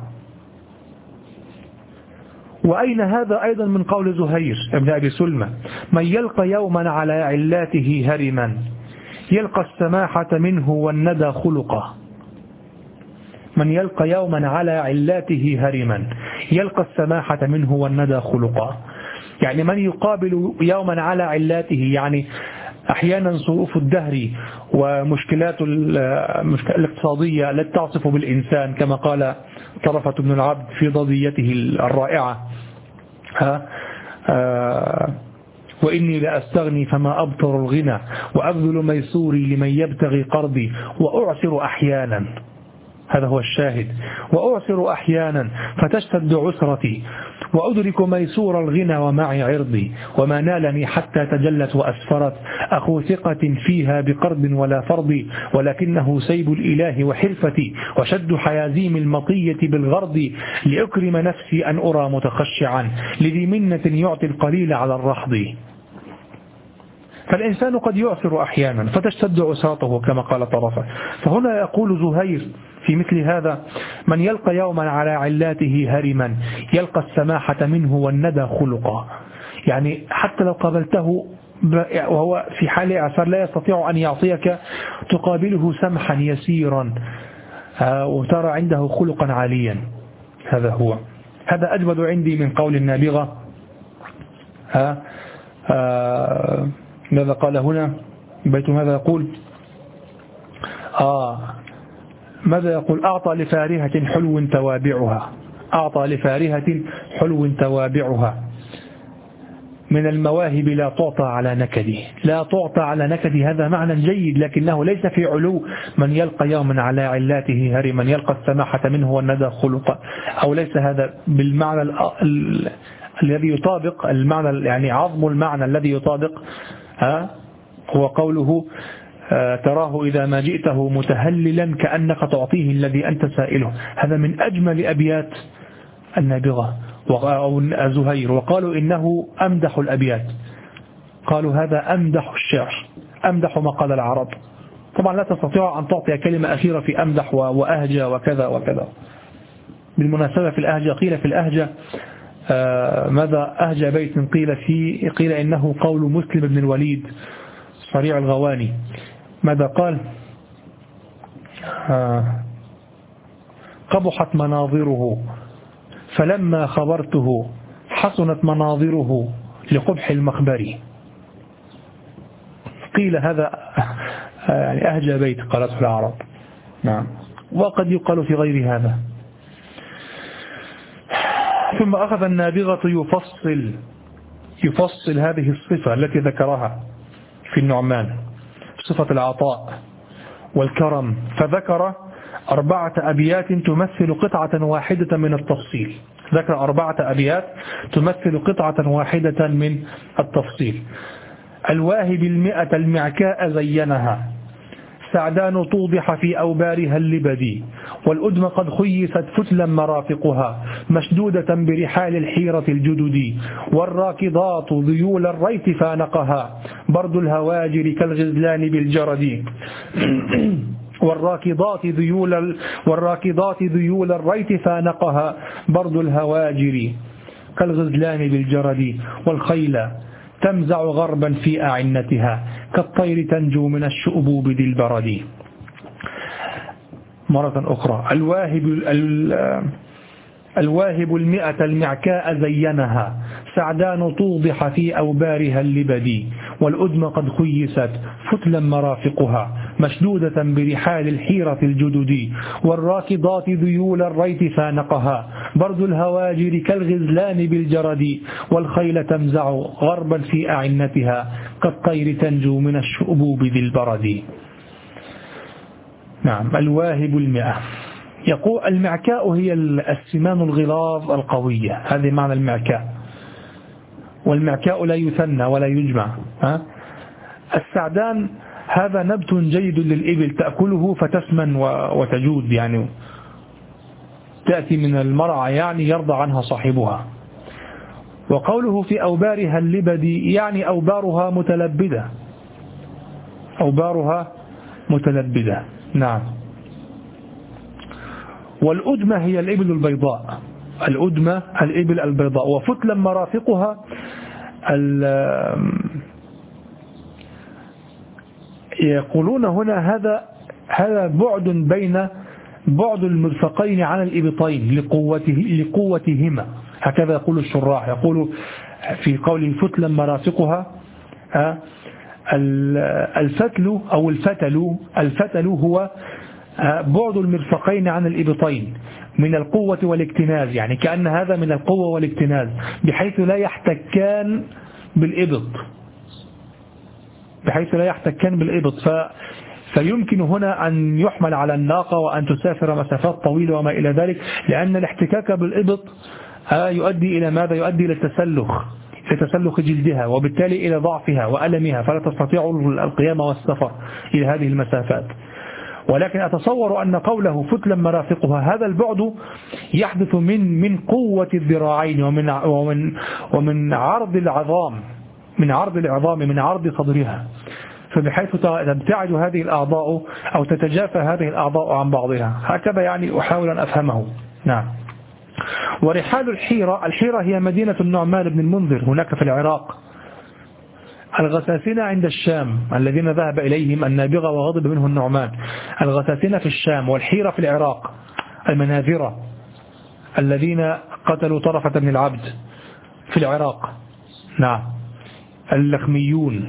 وأين هذا أيضا من قول زهير ابن أبي سلمى من يلقى يوما على علاته هرما يلقى السماحة منه والندى خلقه. من يلقى يوما على علاته هرما يلقى السماحة منه والندى خلقا، يعني من يقابل يوما على علاته، يعني أحيانا ظروف الدهر ومشكلات الاقتصادية التي تعصف بالإنسان كما قال طرفة بن العبد في ضضيته الرائعة، ها آه وإني لأستغني فما أبطر الغنى وأبذل ميسوري لمن يبتغي قرضي وأعسر أحيانا. هذا هو الشاهد، وأعسر أحيانا فتشتد عسرتي وأدرك ميسور الغنى ومعي عرضي وما نالني حتى تجلت وأسفرت أخو ثقة فيها بقرض ولا فرض ولكنه سيب الإله وحرفتي وشد حيازيم المطية بالغرض لأكرم نفسي أن أرى متخشعا لذي منة يعطي القليل على الرحض. فالإنسان قد يعسر أحيانا فتشتد عساته كما قال طرفة. فهنا يقول زهير في مثل هذا من يلقى يوما على علاته هرما يلقى السماحة منه والندى خلقا، يعني حتى لو قابلته وهو في حال إعسار لا يستطيع أن يعطيك تقابله سمحا يسيرا وترى عنده خلقا عاليا. هذا هو، هذا أجمد عندي من قول النابغة. ها آه ماذا قال هنا بيت؟ ماذا يقول؟ آه ماذا يقول؟ أعطى لفارهة حلو توابعها، أعطى لفارهة حلو توابعها من المواهب لا تعطى على نكدي. لا تعطى على نكدي هذا معنى جيد، لكنه ليس في علو من يلقى يوما على علاته هري، من يلقى السماحة منه والندى خلقا، أو ليس هذا بالمعنى ال ال الذي يطابق المعنى، يعني عظم المعنى الذي يطابق ها هو قوله تراه إذا ما جئته متهللا كأنك تعطيه الذي أنت سائله. هذا من أجمل أبيات النابغة أو زهير. وقالوا إنه أمدح الأبيات، قالوا هذا أمدح الشعر، أمدح ما قال العرب. طبعا لا تستطيع أن تعطي كلمة أخيرة في أمدح وأهجى وكذا وكذا. بالمناسبة في الأهجى قيل في الأهجى آه ماذا أهجى بيت قيل فيه، قيل إنه قول مسلم بن الوليد صريع الغواني. ماذا قال؟ آه قبحت مناظره فلما خبرته حسنت مناظره لقبح المخبر. قيل هذا يعني أهجى بيت قالته العرب. نعم. وقد يقال في غير هذا. ثم أخذ النابغة يفصل يفصل هذه الصفة التي ذكرها في النعمان، صفة العطاء والكرم، فذكر أربعة أبيات تمثل قطعة واحدة من التفصيل. ذكر أربعة أبيات تمثل قطعة واحدة من التفصيل. الواهب المئة المعكاء زينها، سعدان توضح في أوبارها اللبدي، والأدم قد خيست فتلا مرافقها، مشدودة برحال الحيرة الجدد، والراكضات ذيول الريت فانقها، برد الهواجر كالغزلان بالجرد والراكضات ذيول والراكضات ذيول الريت فانقها، برد الهواجر كالغزلان بالجرد، والخيل تمزع غربا في أعنتها، كالطير تنجو من الشؤبوب ذي البرد. مرة أخرى. الواهب الواهب المئة المعكاء زينها، سعدان توضح في أوبارها اللبدي، والأدم قد خيست فتلا مرافقها، مشدودة برحال الحيرة الجدد، والراكضات ذيول الريت فانقها، برد الهواجر كالغزلان بالجرد، والخيل تمزع غربا في أعنتها، كالطير تنجو من الشؤبوب ذي البرد. نعم. الواهب المئة. يقول المعكاء هي السمان الغلاظ القوية، هذه معنى المعكاء. والمعكاء لا يثنى ولا يجمع. ها؟ السعدان هذا نبت جيد للإبل تأكله فتسمن وتجود، يعني تأتي من المرعى، يعني يرضى عنها صاحبها. وقوله في أوبارها اللبدي يعني أوبارها متلبدة، أوبارها متلبدة. نعم. والأدمة هي الإبل البيضاء، الأدمة الإبل البيضاء. وفتلا مرافقها يقولون هنا هذا هذا بعد بين بعد المرفقين عن الإبطين لقوته لقوتهما، هكذا يقول الشراح. يقول في قوله فتلا مرافقها الفتل أو الفتل الفتل هو بعد المرفقين عن الإبطين من القوة والاكتناز، يعني كأن هذا من القوة والاكتناز بحيث لا يحتكان بالإبط، بحيث لا يحتكان بالإبط ف فيمكن هنا أن يحمل على الناقة وأن تسافر مسافات طويلة وما إلى ذلك، لأن الاحتكاك بالإبط يؤدي إلى ماذا؟ يؤدي إلى التسلخ لتسلخ جلدها، وبالتالي إلى ضعفها وألمها، فلا تستطيع القيام والسفر إلى هذه المسافات. ولكن أتصور أن قوله فتلا مرافقها هذا البعد يحدث من من قوة الذراعين ومن ومن ومن عرض العظام، من عرض العظام من عرض صدرها، فبحيث تبتعد هذه الأعضاء أو تتجافى هذه الأعضاء عن بعضها. هكذا يعني أحاول أن أفهمه. نعم. ورحال الحيرة، الحيرة هي مدينة النعمان بن المنذر هناك في العراق. الغساسنة عند الشام الذين ذهب إليهم النابغة وغضب منه النعمان. الغساسنة في الشام، والحيرة في العراق. المناذرة الذين قتلوا طرفة بن العبد في العراق. نعم. اللخميون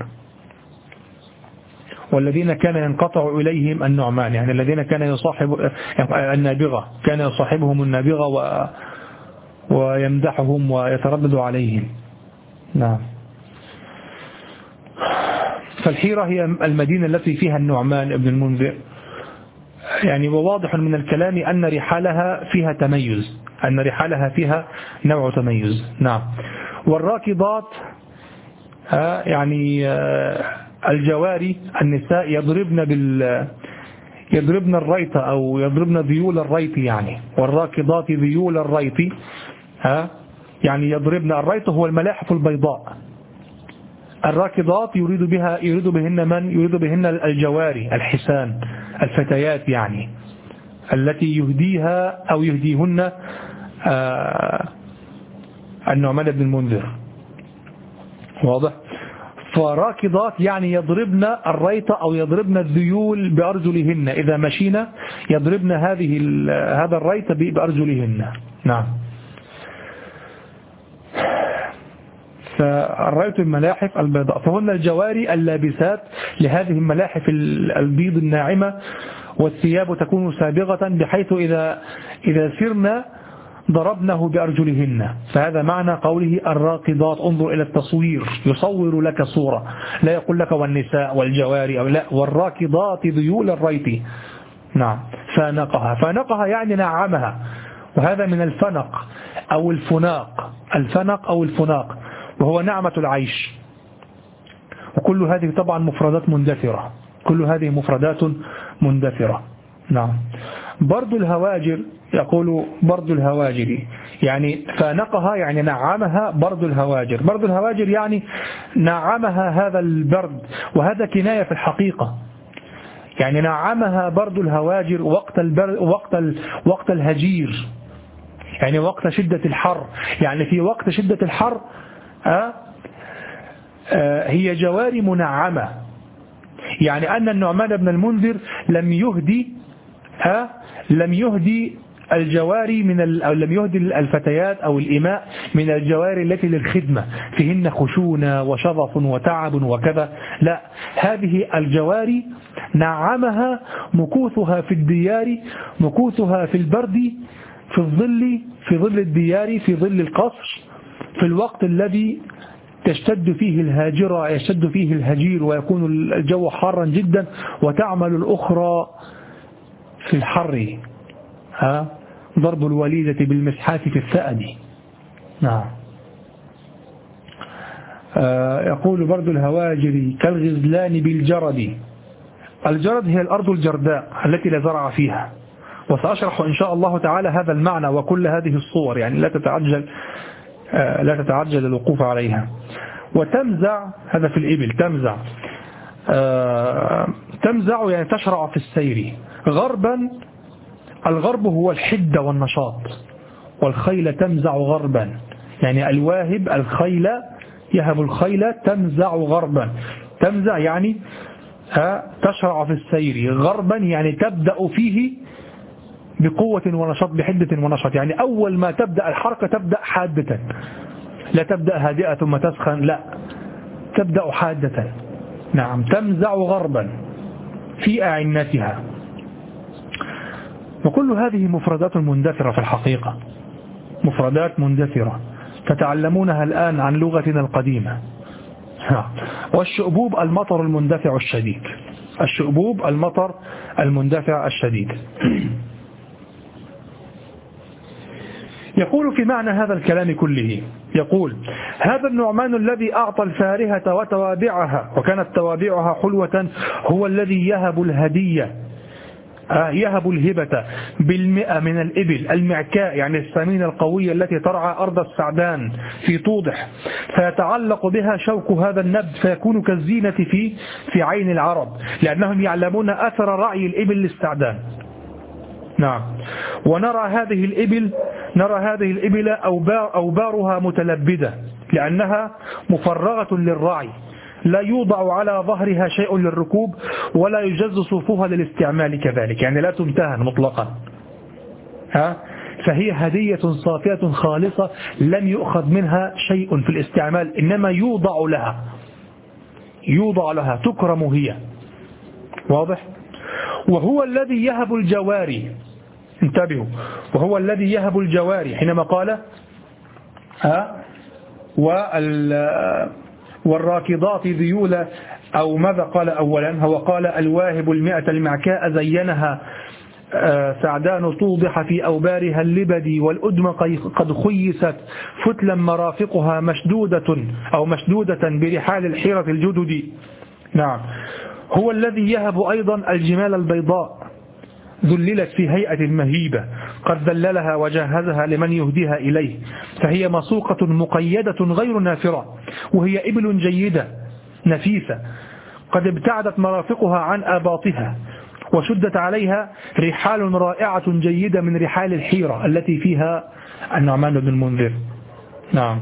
والذين كان ينقطع إليهم النعمان، يعني الذين كان يصاحب النابغة، كان يصاحبهم النابغة و... ويمدحهم ويتردد عليهم. نعم. فالحيرة هي المدينة التي فيها النعمان بن المنذر. يعني وواضح من الكلام أن رحالها فيها تميز، أن رحالها فيها نوع تميز. نعم. والراكضات يعني الجواري النساء يضربن بال يضربن الريط أو يضربن ذيول الريط يعني. والراكضات ذيول الريط ها يعني يضربن الريط هو الملاحف البيضاء. الراكضات يريد بها يريد بهن من يريد بهن الجواري الحسان الفتيات يعني التي يهديها أو يهديهن آه النعمان بن المنذر. واضح. فراكضات يعني يضربن الريط أو يضربن الذيول بأرجلهن إذا مشينا يضربن هذه هذا الريط بأرجلهن. نعم. فالريط الملاحف البيضاء فهن الجواري اللابسات لهذه الملاحف البيض الناعمة والثياب تكون سابغة بحيث إذا إذا سرنا ضربنه بأرجلهن. فهذا معنى قوله الراكضات. انظر إلى التصوير يصور لك صورة لا يقول لك والنساء والجواري أو لا والراكضات ذيول الريط. نعم. فانقها فانقها يعني نعمها وهذا من الفنق أو الفناق الفنق أو الفناق وهو نعمة العيش. وكل هذه طبعا مفردات مندثرة كل هذه مفردات مندثرة. نعم. برد الهواجر يقول برد الهواجر يعني فانقها يعني نعمها برد الهواجر. برد الهواجر يعني نعمها هذا البرد وهذا كناية في الحقيقة يعني نعمها برد الهواجر وقت البرد وقت ال... وقت الهجير يعني وقت شدة الحر. يعني في وقت شدة الحر آه آه هي جواري منعمة. يعني أن النعمان بن المنذر لم يهدي ها لم يهدي الجواري من ال... أو لم يهدي الفتيات أو الإماء من الجواري التي للخدمة فيهن خشونة وشظف وتعب وكذا. لا هذه الجواري نعمها مكوثها في الديار مكوثها في البرد في الظل في ظل الديار في ظل القصر في الوقت الذي تشتد فيه الهاجرة يشتد فيه الهجير ويكون الجو حارا جدا وتعمل الأخرى في الحر ها ضرب الوليدة بالمسحات في الثأد. نعم. آه يقول برد الهواجر كالغزلان بالجرد. الجرد هي الأرض الجرداء التي لا زرع فيها وسأشرح إن شاء الله تعالى هذا المعنى وكل هذه الصور يعني لا تتعجل آه لا تتعجل الوقوف عليها. وتمزع هذا في الإبل تمزع آه تمزع يعني تشرع في السير. غربا الغرب هو الحدة والنشاط والخيل تمزع غربا يعني الواهب الخيل يهب الخيل تمزع غربا. تمزع يعني ها تشرع في السير. غربا يعني تبدأ فيه بقوة ونشاط بحدة ونشاط يعني أول ما تبدأ الحركة تبدأ حادة لا تبدأ هادئة ثم تسخن لا تبدأ حادة. نعم. تمزع غربا في أعنتها. وكل هذه مفردات مندثرة في الحقيقة مفردات مندثرة تتعلمونها الآن عن لغتنا القديمة. والشؤبوب المطر المندفع الشديد. الشؤبوب المطر المندفع الشديد. يقول في معنى هذا الكلام كله يقول هذا النعمان الذي أعطى الفارهة وتوابعها وكانت توابعها حلوة هو الذي يهب الهدية يهب الهبة بالمئة من الإبل المعكاء يعني السمينة القوية التي ترعى أرض السعدان في توضح فيتعلق بها شوك هذا النبت فيكون كالزينة في في عين العرب لأنهم يعلمون أثر رعي الإبل للسعدان. نعم. ونرى هذه الإبل نرى هذه الإبل أوبار أوبارها متلبدة لأنها مفرغة للرعي لا يوضع على ظهرها شيء للركوب ولا يجز صوفها للاستعمال كذلك يعني لا تمتهن مطلقا ها فهي هدية صافية خالصة لم يؤخذ منها شيء في الاستعمال إنما يوضع لها يوضع لها تكرم هي. واضح. وهو الذي يهب الجواري انتبهوا وهو الذي يهب الجواري حينما قال ها وال والراكضات ذيول أو ماذا قال أولا؟ هو قال الواهب المئة المعكاء زينها سعدان توضح في أوبارها اللبدي والأدم قد خيست فتلا مرافقها مشدودة أو مشدودة برحال الحيرة الجدد. نعم. هو الذي يهب أيضا الجمال البيضاء ذللت في هيئة مهيبة قد ذللها وجهزها لمن يهديها إليه، فهي مسوقة مقيدة غير نافرة، وهي إبل جيدة نفيسة قد ابتعدت مرافقها عن آباطها، وشدت عليها رحال رائعة جيدة من رحال الحيرة التي فيها النعمان بن المنذر. نعم.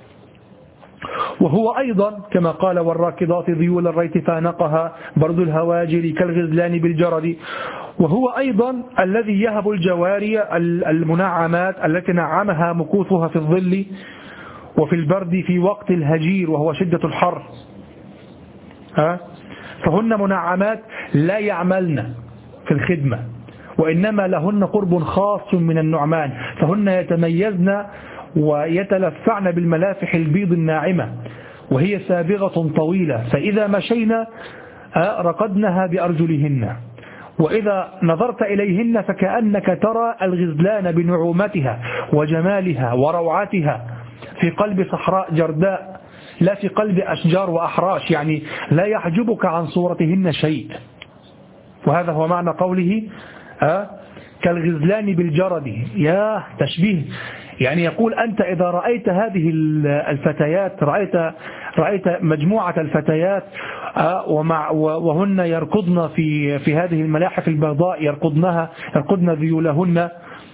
وهو أيضا كما قال والراكضات ذيول الريت فانقها برد الهواجر كالغزلان بالجرد، وهو أيضا الذي يهب الجواري المنعمات التي نعمها مكوثها في الظل وفي البرد في وقت الهجير وهو شدة الحر، ها؟ فهن منعمات لا يعملن في الخدمة، وإنما لهن قرب خاص من النعمان، فهن يتميزن ويتلفعن بالملافح البيض الناعمة وهي سابغة طويلة، فإذا مشينا رقدنها بأرجلهن، وإذا نظرت إليهن فكأنك ترى الغزلان بنعومتها وجمالها وروعتها في قلب صحراء جرداء لا في قلب أشجار وأحراش، يعني لا يحجبك عن صورتهن شيء. وهذا هو معنى قوله أه كالغزلان بالجرد، يا تشبيه، يعني يقول أنت إذا رأيت هذه الفتيات رأيت رأيت مجموعة الفتيات ومع وهن يركضن في في هذه الملاحف البيضاء يركضنها يركضن ذيولهن،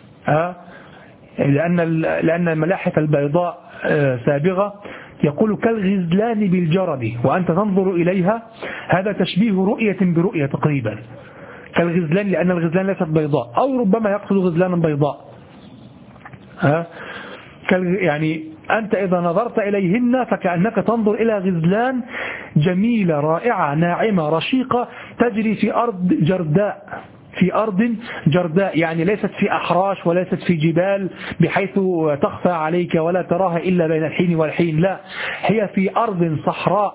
لأن لأن الملاحف البيضاء سابغة، يقول كالغزلان بالجرد وأنت تنظر إليها، هذا تشبيه رؤية برؤية تقريبا، كالغزلان لأن الغزلان ليست بيضاء، أو ربما يقصد غزلانا بيضاء، ها يعني أنت إذا نظرت إليهن فكأنك تنظر إلى غزلان جميلة رائعة ناعمة رشيقة تجري في أرض جرداء في أرض جرداء، يعني ليست في أحراش وليست في جبال بحيث تخفى عليك ولا تراها إلا بين الحين والحين، لا، هي في أرض صحراء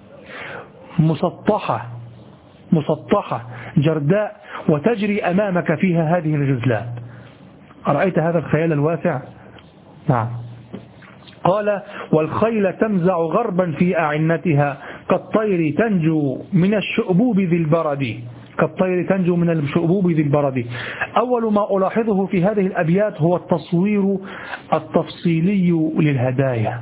مسطحة مسطحة جرداء وتجري أمامك فيها هذه الغزلان. أرأيت هذا الخيال الواسع؟ نعم. قال والخيل تمزع غربا في أعنتها كالطير تنجو من الشؤبوب ذي البرد كالطير تنجو من الشؤبوب ذي البرد. أول ما ألاحظه في هذه الأبيات هو التصوير التفصيلي للهدايا.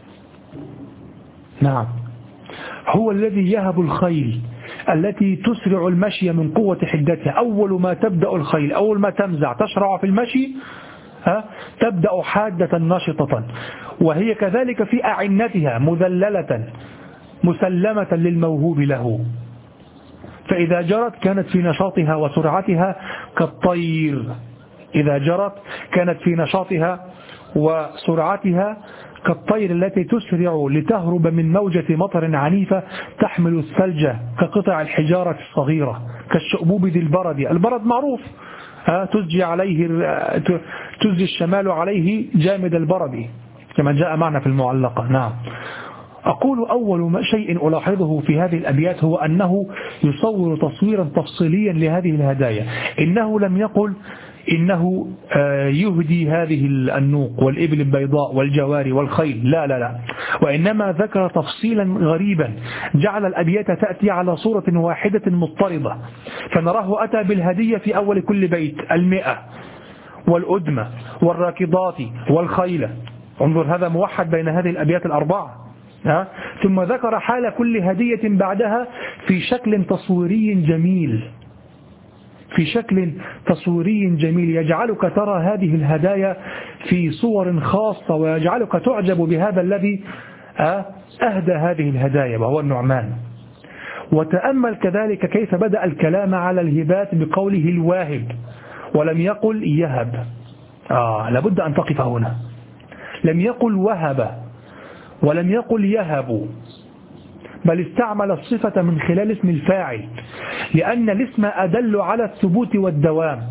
نعم. هو الذي يهب الخيل التي تسرع المشي من قوة حدتها، أول ما تبدأ الخيل أول ما تمزع تشرع في المشي ها تبدأ حادة نشطة، وهي كذلك في أعنتها مذللة مسلمة للموهوب له، فإذا جرت كانت في نشاطها وسرعتها كالطير، إذا جرت كانت في نشاطها وسرعتها كالطير التي تسرع لتهرب من موجة مطر عنيفة تحمل الثلج كقطع الحجارة الصغيرة كالشؤبوب ذي البرد. البرد معروف، تزجي عليه تزجي الشمال عليه جامد البرد كما جاء معنا في المعلقة. نعم. أقول أول شيء ألاحظه في هذه الأبيات هو أنه يصور تصويرا تفصيليا لهذه الهدايا. إنه لم يقل إنه يهدي هذه النوق والإبل البيضاء والجواري والخيل، لا لا لا، وإنما ذكر تفصيلا غريبا جعل الأبيات تأتي على صورة واحدة مضطردة، فنراه أتى بالهدية في أول كل بيت المئة والأدمة والراكضات والخيل، انظر هذا موحد بين هذه الأبيات الأربعة. ها؟ ثم ذكر حال كل هدية بعدها في شكل تصويري جميل في شكل تصويري جميل يجعلك ترى هذه الهدايا في صور خاصة ويجعلك تعجب بهذا الذي أهدى هذه الهدايا وهو النعمان. وتأمل كذلك كيف بدأ الكلام على الهبات بقوله الواهب ولم يقل يهب. آه لابد أن تقف هنا، لم يقل وهب ولم يقل يهب، بل استعمل الصفة من خلال اسم الفاعل لأن الاسم أدل على الثبوت والدوام.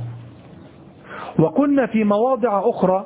وقلنا في مواضع أخرى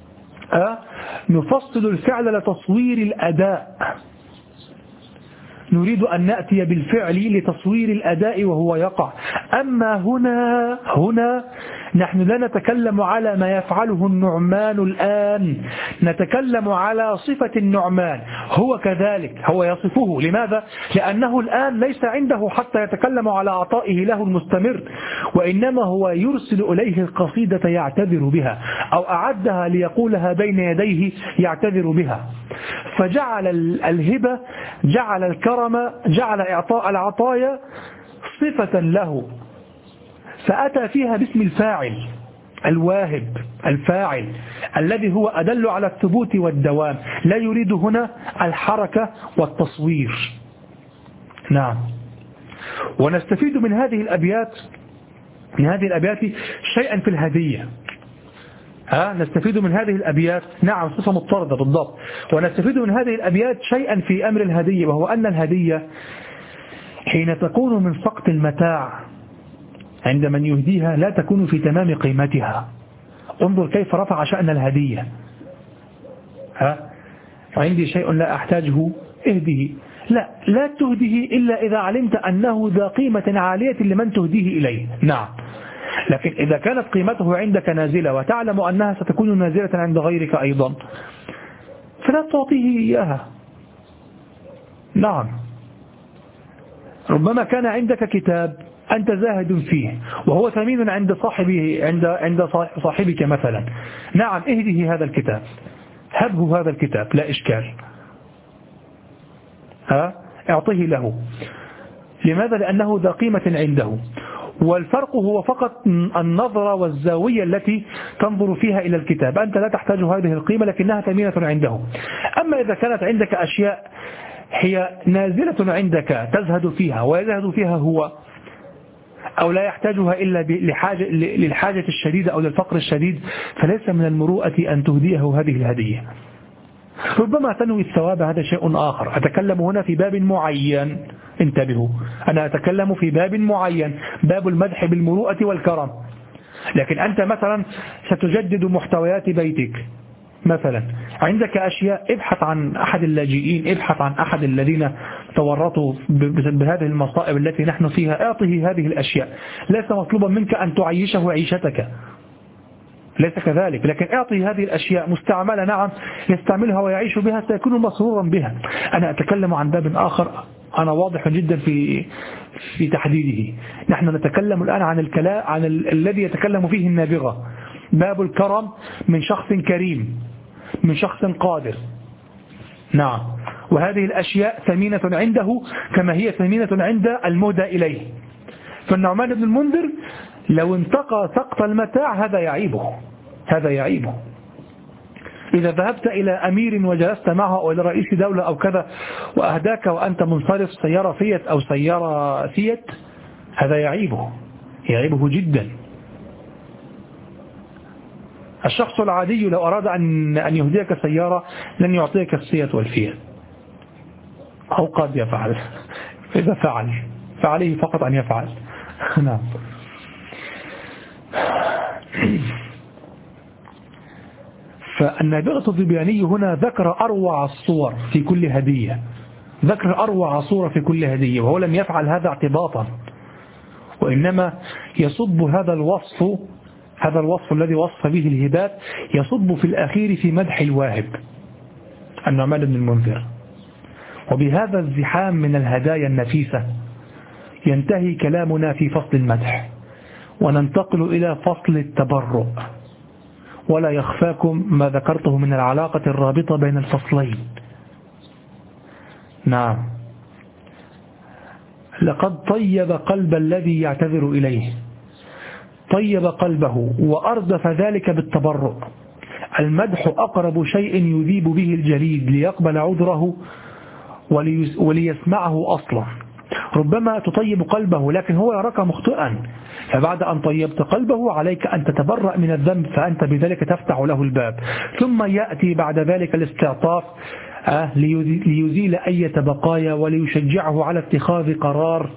أه نفصل الفعل لتصوير الأداء نريد أن نأتي بالفعل لتصوير الأداء وهو يقع. أما هنا هنا نحن لا نتكلم على ما يفعله النعمان الآن، نتكلم على صفة النعمان. هو كذلك، هو يصفه. لماذا؟ لأنه الآن ليس عنده حتى يتكلم على عطائه له المستمر، وإنما هو يرسل إليه القصيدة يعتذر بها، أو أعدها ليقولها بين يديه يعتذر بها. فجعل الهبة، جعل الكرم، جعل إعطاء العطايا صفة له، فأتى فيها باسم الفاعل، الواهب، الفاعل الذي هو أدل على الثبوت والدوام، لا يريد هنا الحركة والتصوير. نعم. ونستفيد من هذه الأبيات من هذه الأبيات شيئا في الهدية. ها نستفيد من هذه الأبيات، نعم صفة مضطردة بالضبط. ونستفيد من هذه الأبيات شيئا في أمر الهدية، وهو أن الهدية حين تكون من سقط المتاع عند من يهديها لا تكون في تمام قيمتها. انظر كيف رفع شأن الهدية. ها عندي شيء لا أحتاجه اهده، لا لا تهده إلا إذا علمت أنه ذا قيمة عالية لمن تهديه إليه. نعم. لكن إذا كانت قيمته عندك نازلة وتعلم أنها ستكون نازلة عند غيرك أيضا فلا تعطيه إياها. نعم. ربما كان عندك كتاب أنت زاهد فيه وهو ثمين عند صاحبه عند عند صاحبك مثلا، نعم اهده هذا الكتاب، هبه هذا الكتاب لا إشكال، ها اعطه له. لماذا؟ لأنه ذا قيمة عنده، والفرق هو فقط النظرة والزاوية التي تنظر فيها إلى الكتاب. أنت لا تحتاج هذه القيمة لكنها ثمينة عنده. أما إذا كانت عندك أشياء هي نازلة عندك تزهد فيها ويزهد فيها هو، أو لا يحتاجها إلا لحاجة للحاجة الشديدة أو للفقر الشديد، فليس من المروءة أن تهديه هذه الهدية. ربما تنوي الثواب، هذا شيء آخر. أتكلم هنا في باب معين، انتبهوا، أنا أتكلم في باب معين، باب المدح بالمروءة والكرم. لكن أنت مثلا ستجدد محتويات بيتك مثلا، عندك أشياء، ابحث عن أحد اللاجئين، ابحث عن أحد الذين تورطوا بهذه المصائب التي نحن فيها، اعطه هذه الأشياء. ليس مطلوبا منك أن تعيشه عيشتك، ليس كذلك، لكن اعطي هذه الأشياء مستعملة، نعم يستعملها ويعيش بها، سيكون مسرورا بها. أنا أتكلم عن باب آخر، أنا واضح جدا في في تحديده. نحن نتكلم الآن عن الكلام عن ال... الذي يتكلم فيه النابغة، باب الكرم من شخص كريم، من شخص قادر. نعم. وهذه الأشياء ثمينة عنده كما هي ثمينة عند المهدى إليه. فالنعمان بن المنذر لو انتقى سقط المتاع هذا يعيبه، هذا يعيبه. إذا ذهبت إلى أمير وجلست معه أو إلى رئيس دولة أو كذا وأهداك وأنت منصرف سيارة فيت أو سيارة سيت، هذا يعيبه، يعيبه جدا. الشخص العادي لو أراد أن أن يهديك سيارة لن يعطيك السيت والفيت، أو قد يفعل، إذا فعل فعليه فقط أن يفعل. نعم. فالنابغة الظبياني هنا ذكر أروع الصور في كل هدية، ذكر أروع صورة في كل هدية، وهو لم يفعل هذا اعتباطا، وإنما يصب هذا الوصف هذا الوصف الذي وصف به الهبات يصب في الأخير في مدح الواهب النعمان بن المنذر. وبهذا الزحام من الهدايا النفيسة ينتهي كلامنا في فصل المدح، وننتقل إلى فصل التبرؤ. ولا يخفاكم ما ذكرته من العلاقة الرابطة بين الفصلين. نعم. لقد طيب قلب الذي يعتذر إليه، طيب قلبه وأردف ذلك بالتبرؤ. المدح أقرب شيء يذيب به الجليد ليقبل عذره وليسمعه أصلا. ربما تطيب قلبه لكن هو يراك مخطئا، فبعد أن طيبت قلبه عليك أن تتبرأ من الذنب، فأنت بذلك تفتح له الباب. ثم يأتي بعد ذلك الاستعطاف ليزيل أي بقايا وليشجعه على اتخاذ قرار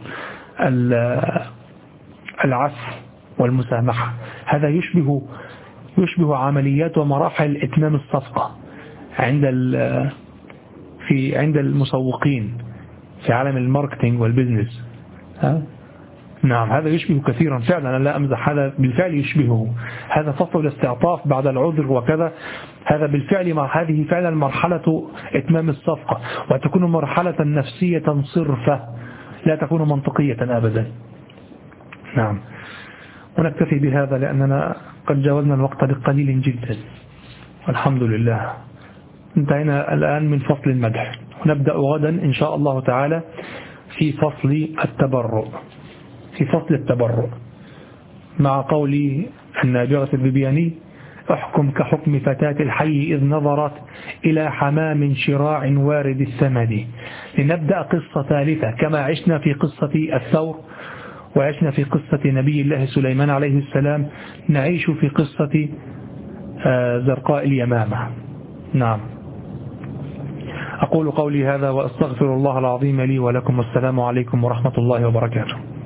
العفو والمسامحة. هذا يشبه يشبه عمليات ومراحل إتمام الصفقة عند في عند المسوقين. في عالم الماركتينج والبزنس. ها؟ نعم هذا يشبه كثيرا فعلا، أنا لا أمزح، هذا بالفعل يشبهه. هذا فصل الاستعطاف بعد العذر وكذا، هذا بالفعل مع هذه فعلا مرحلة إتمام الصفقة، وتكون مرحلة نفسية صرفة لا تكون منطقية أبدا. نعم، ونكتفي بهذا لأننا قد جاوزنا الوقت بقليل جدا والحمد لله. انتهينا الآن من فصل المدح، ونبدأ غدا إن شاء الله تعالى في فصل التبرع، في فصل التبرع مع قول النابغة البيبياني: احكم كحكم فتاة الحي إذ نظرت إلى حمام شراع وارد الثمد. لنبدأ قصة ثالثة كما عشنا في قصة الثور وعشنا في قصة نبي الله سليمان عليه السلام، نعيش في قصة زرقاء اليمامة. نعم، أقول قولي هذا وأستغفر الله العظيم لي ولكم، والسلام عليكم ورحمة الله وبركاته.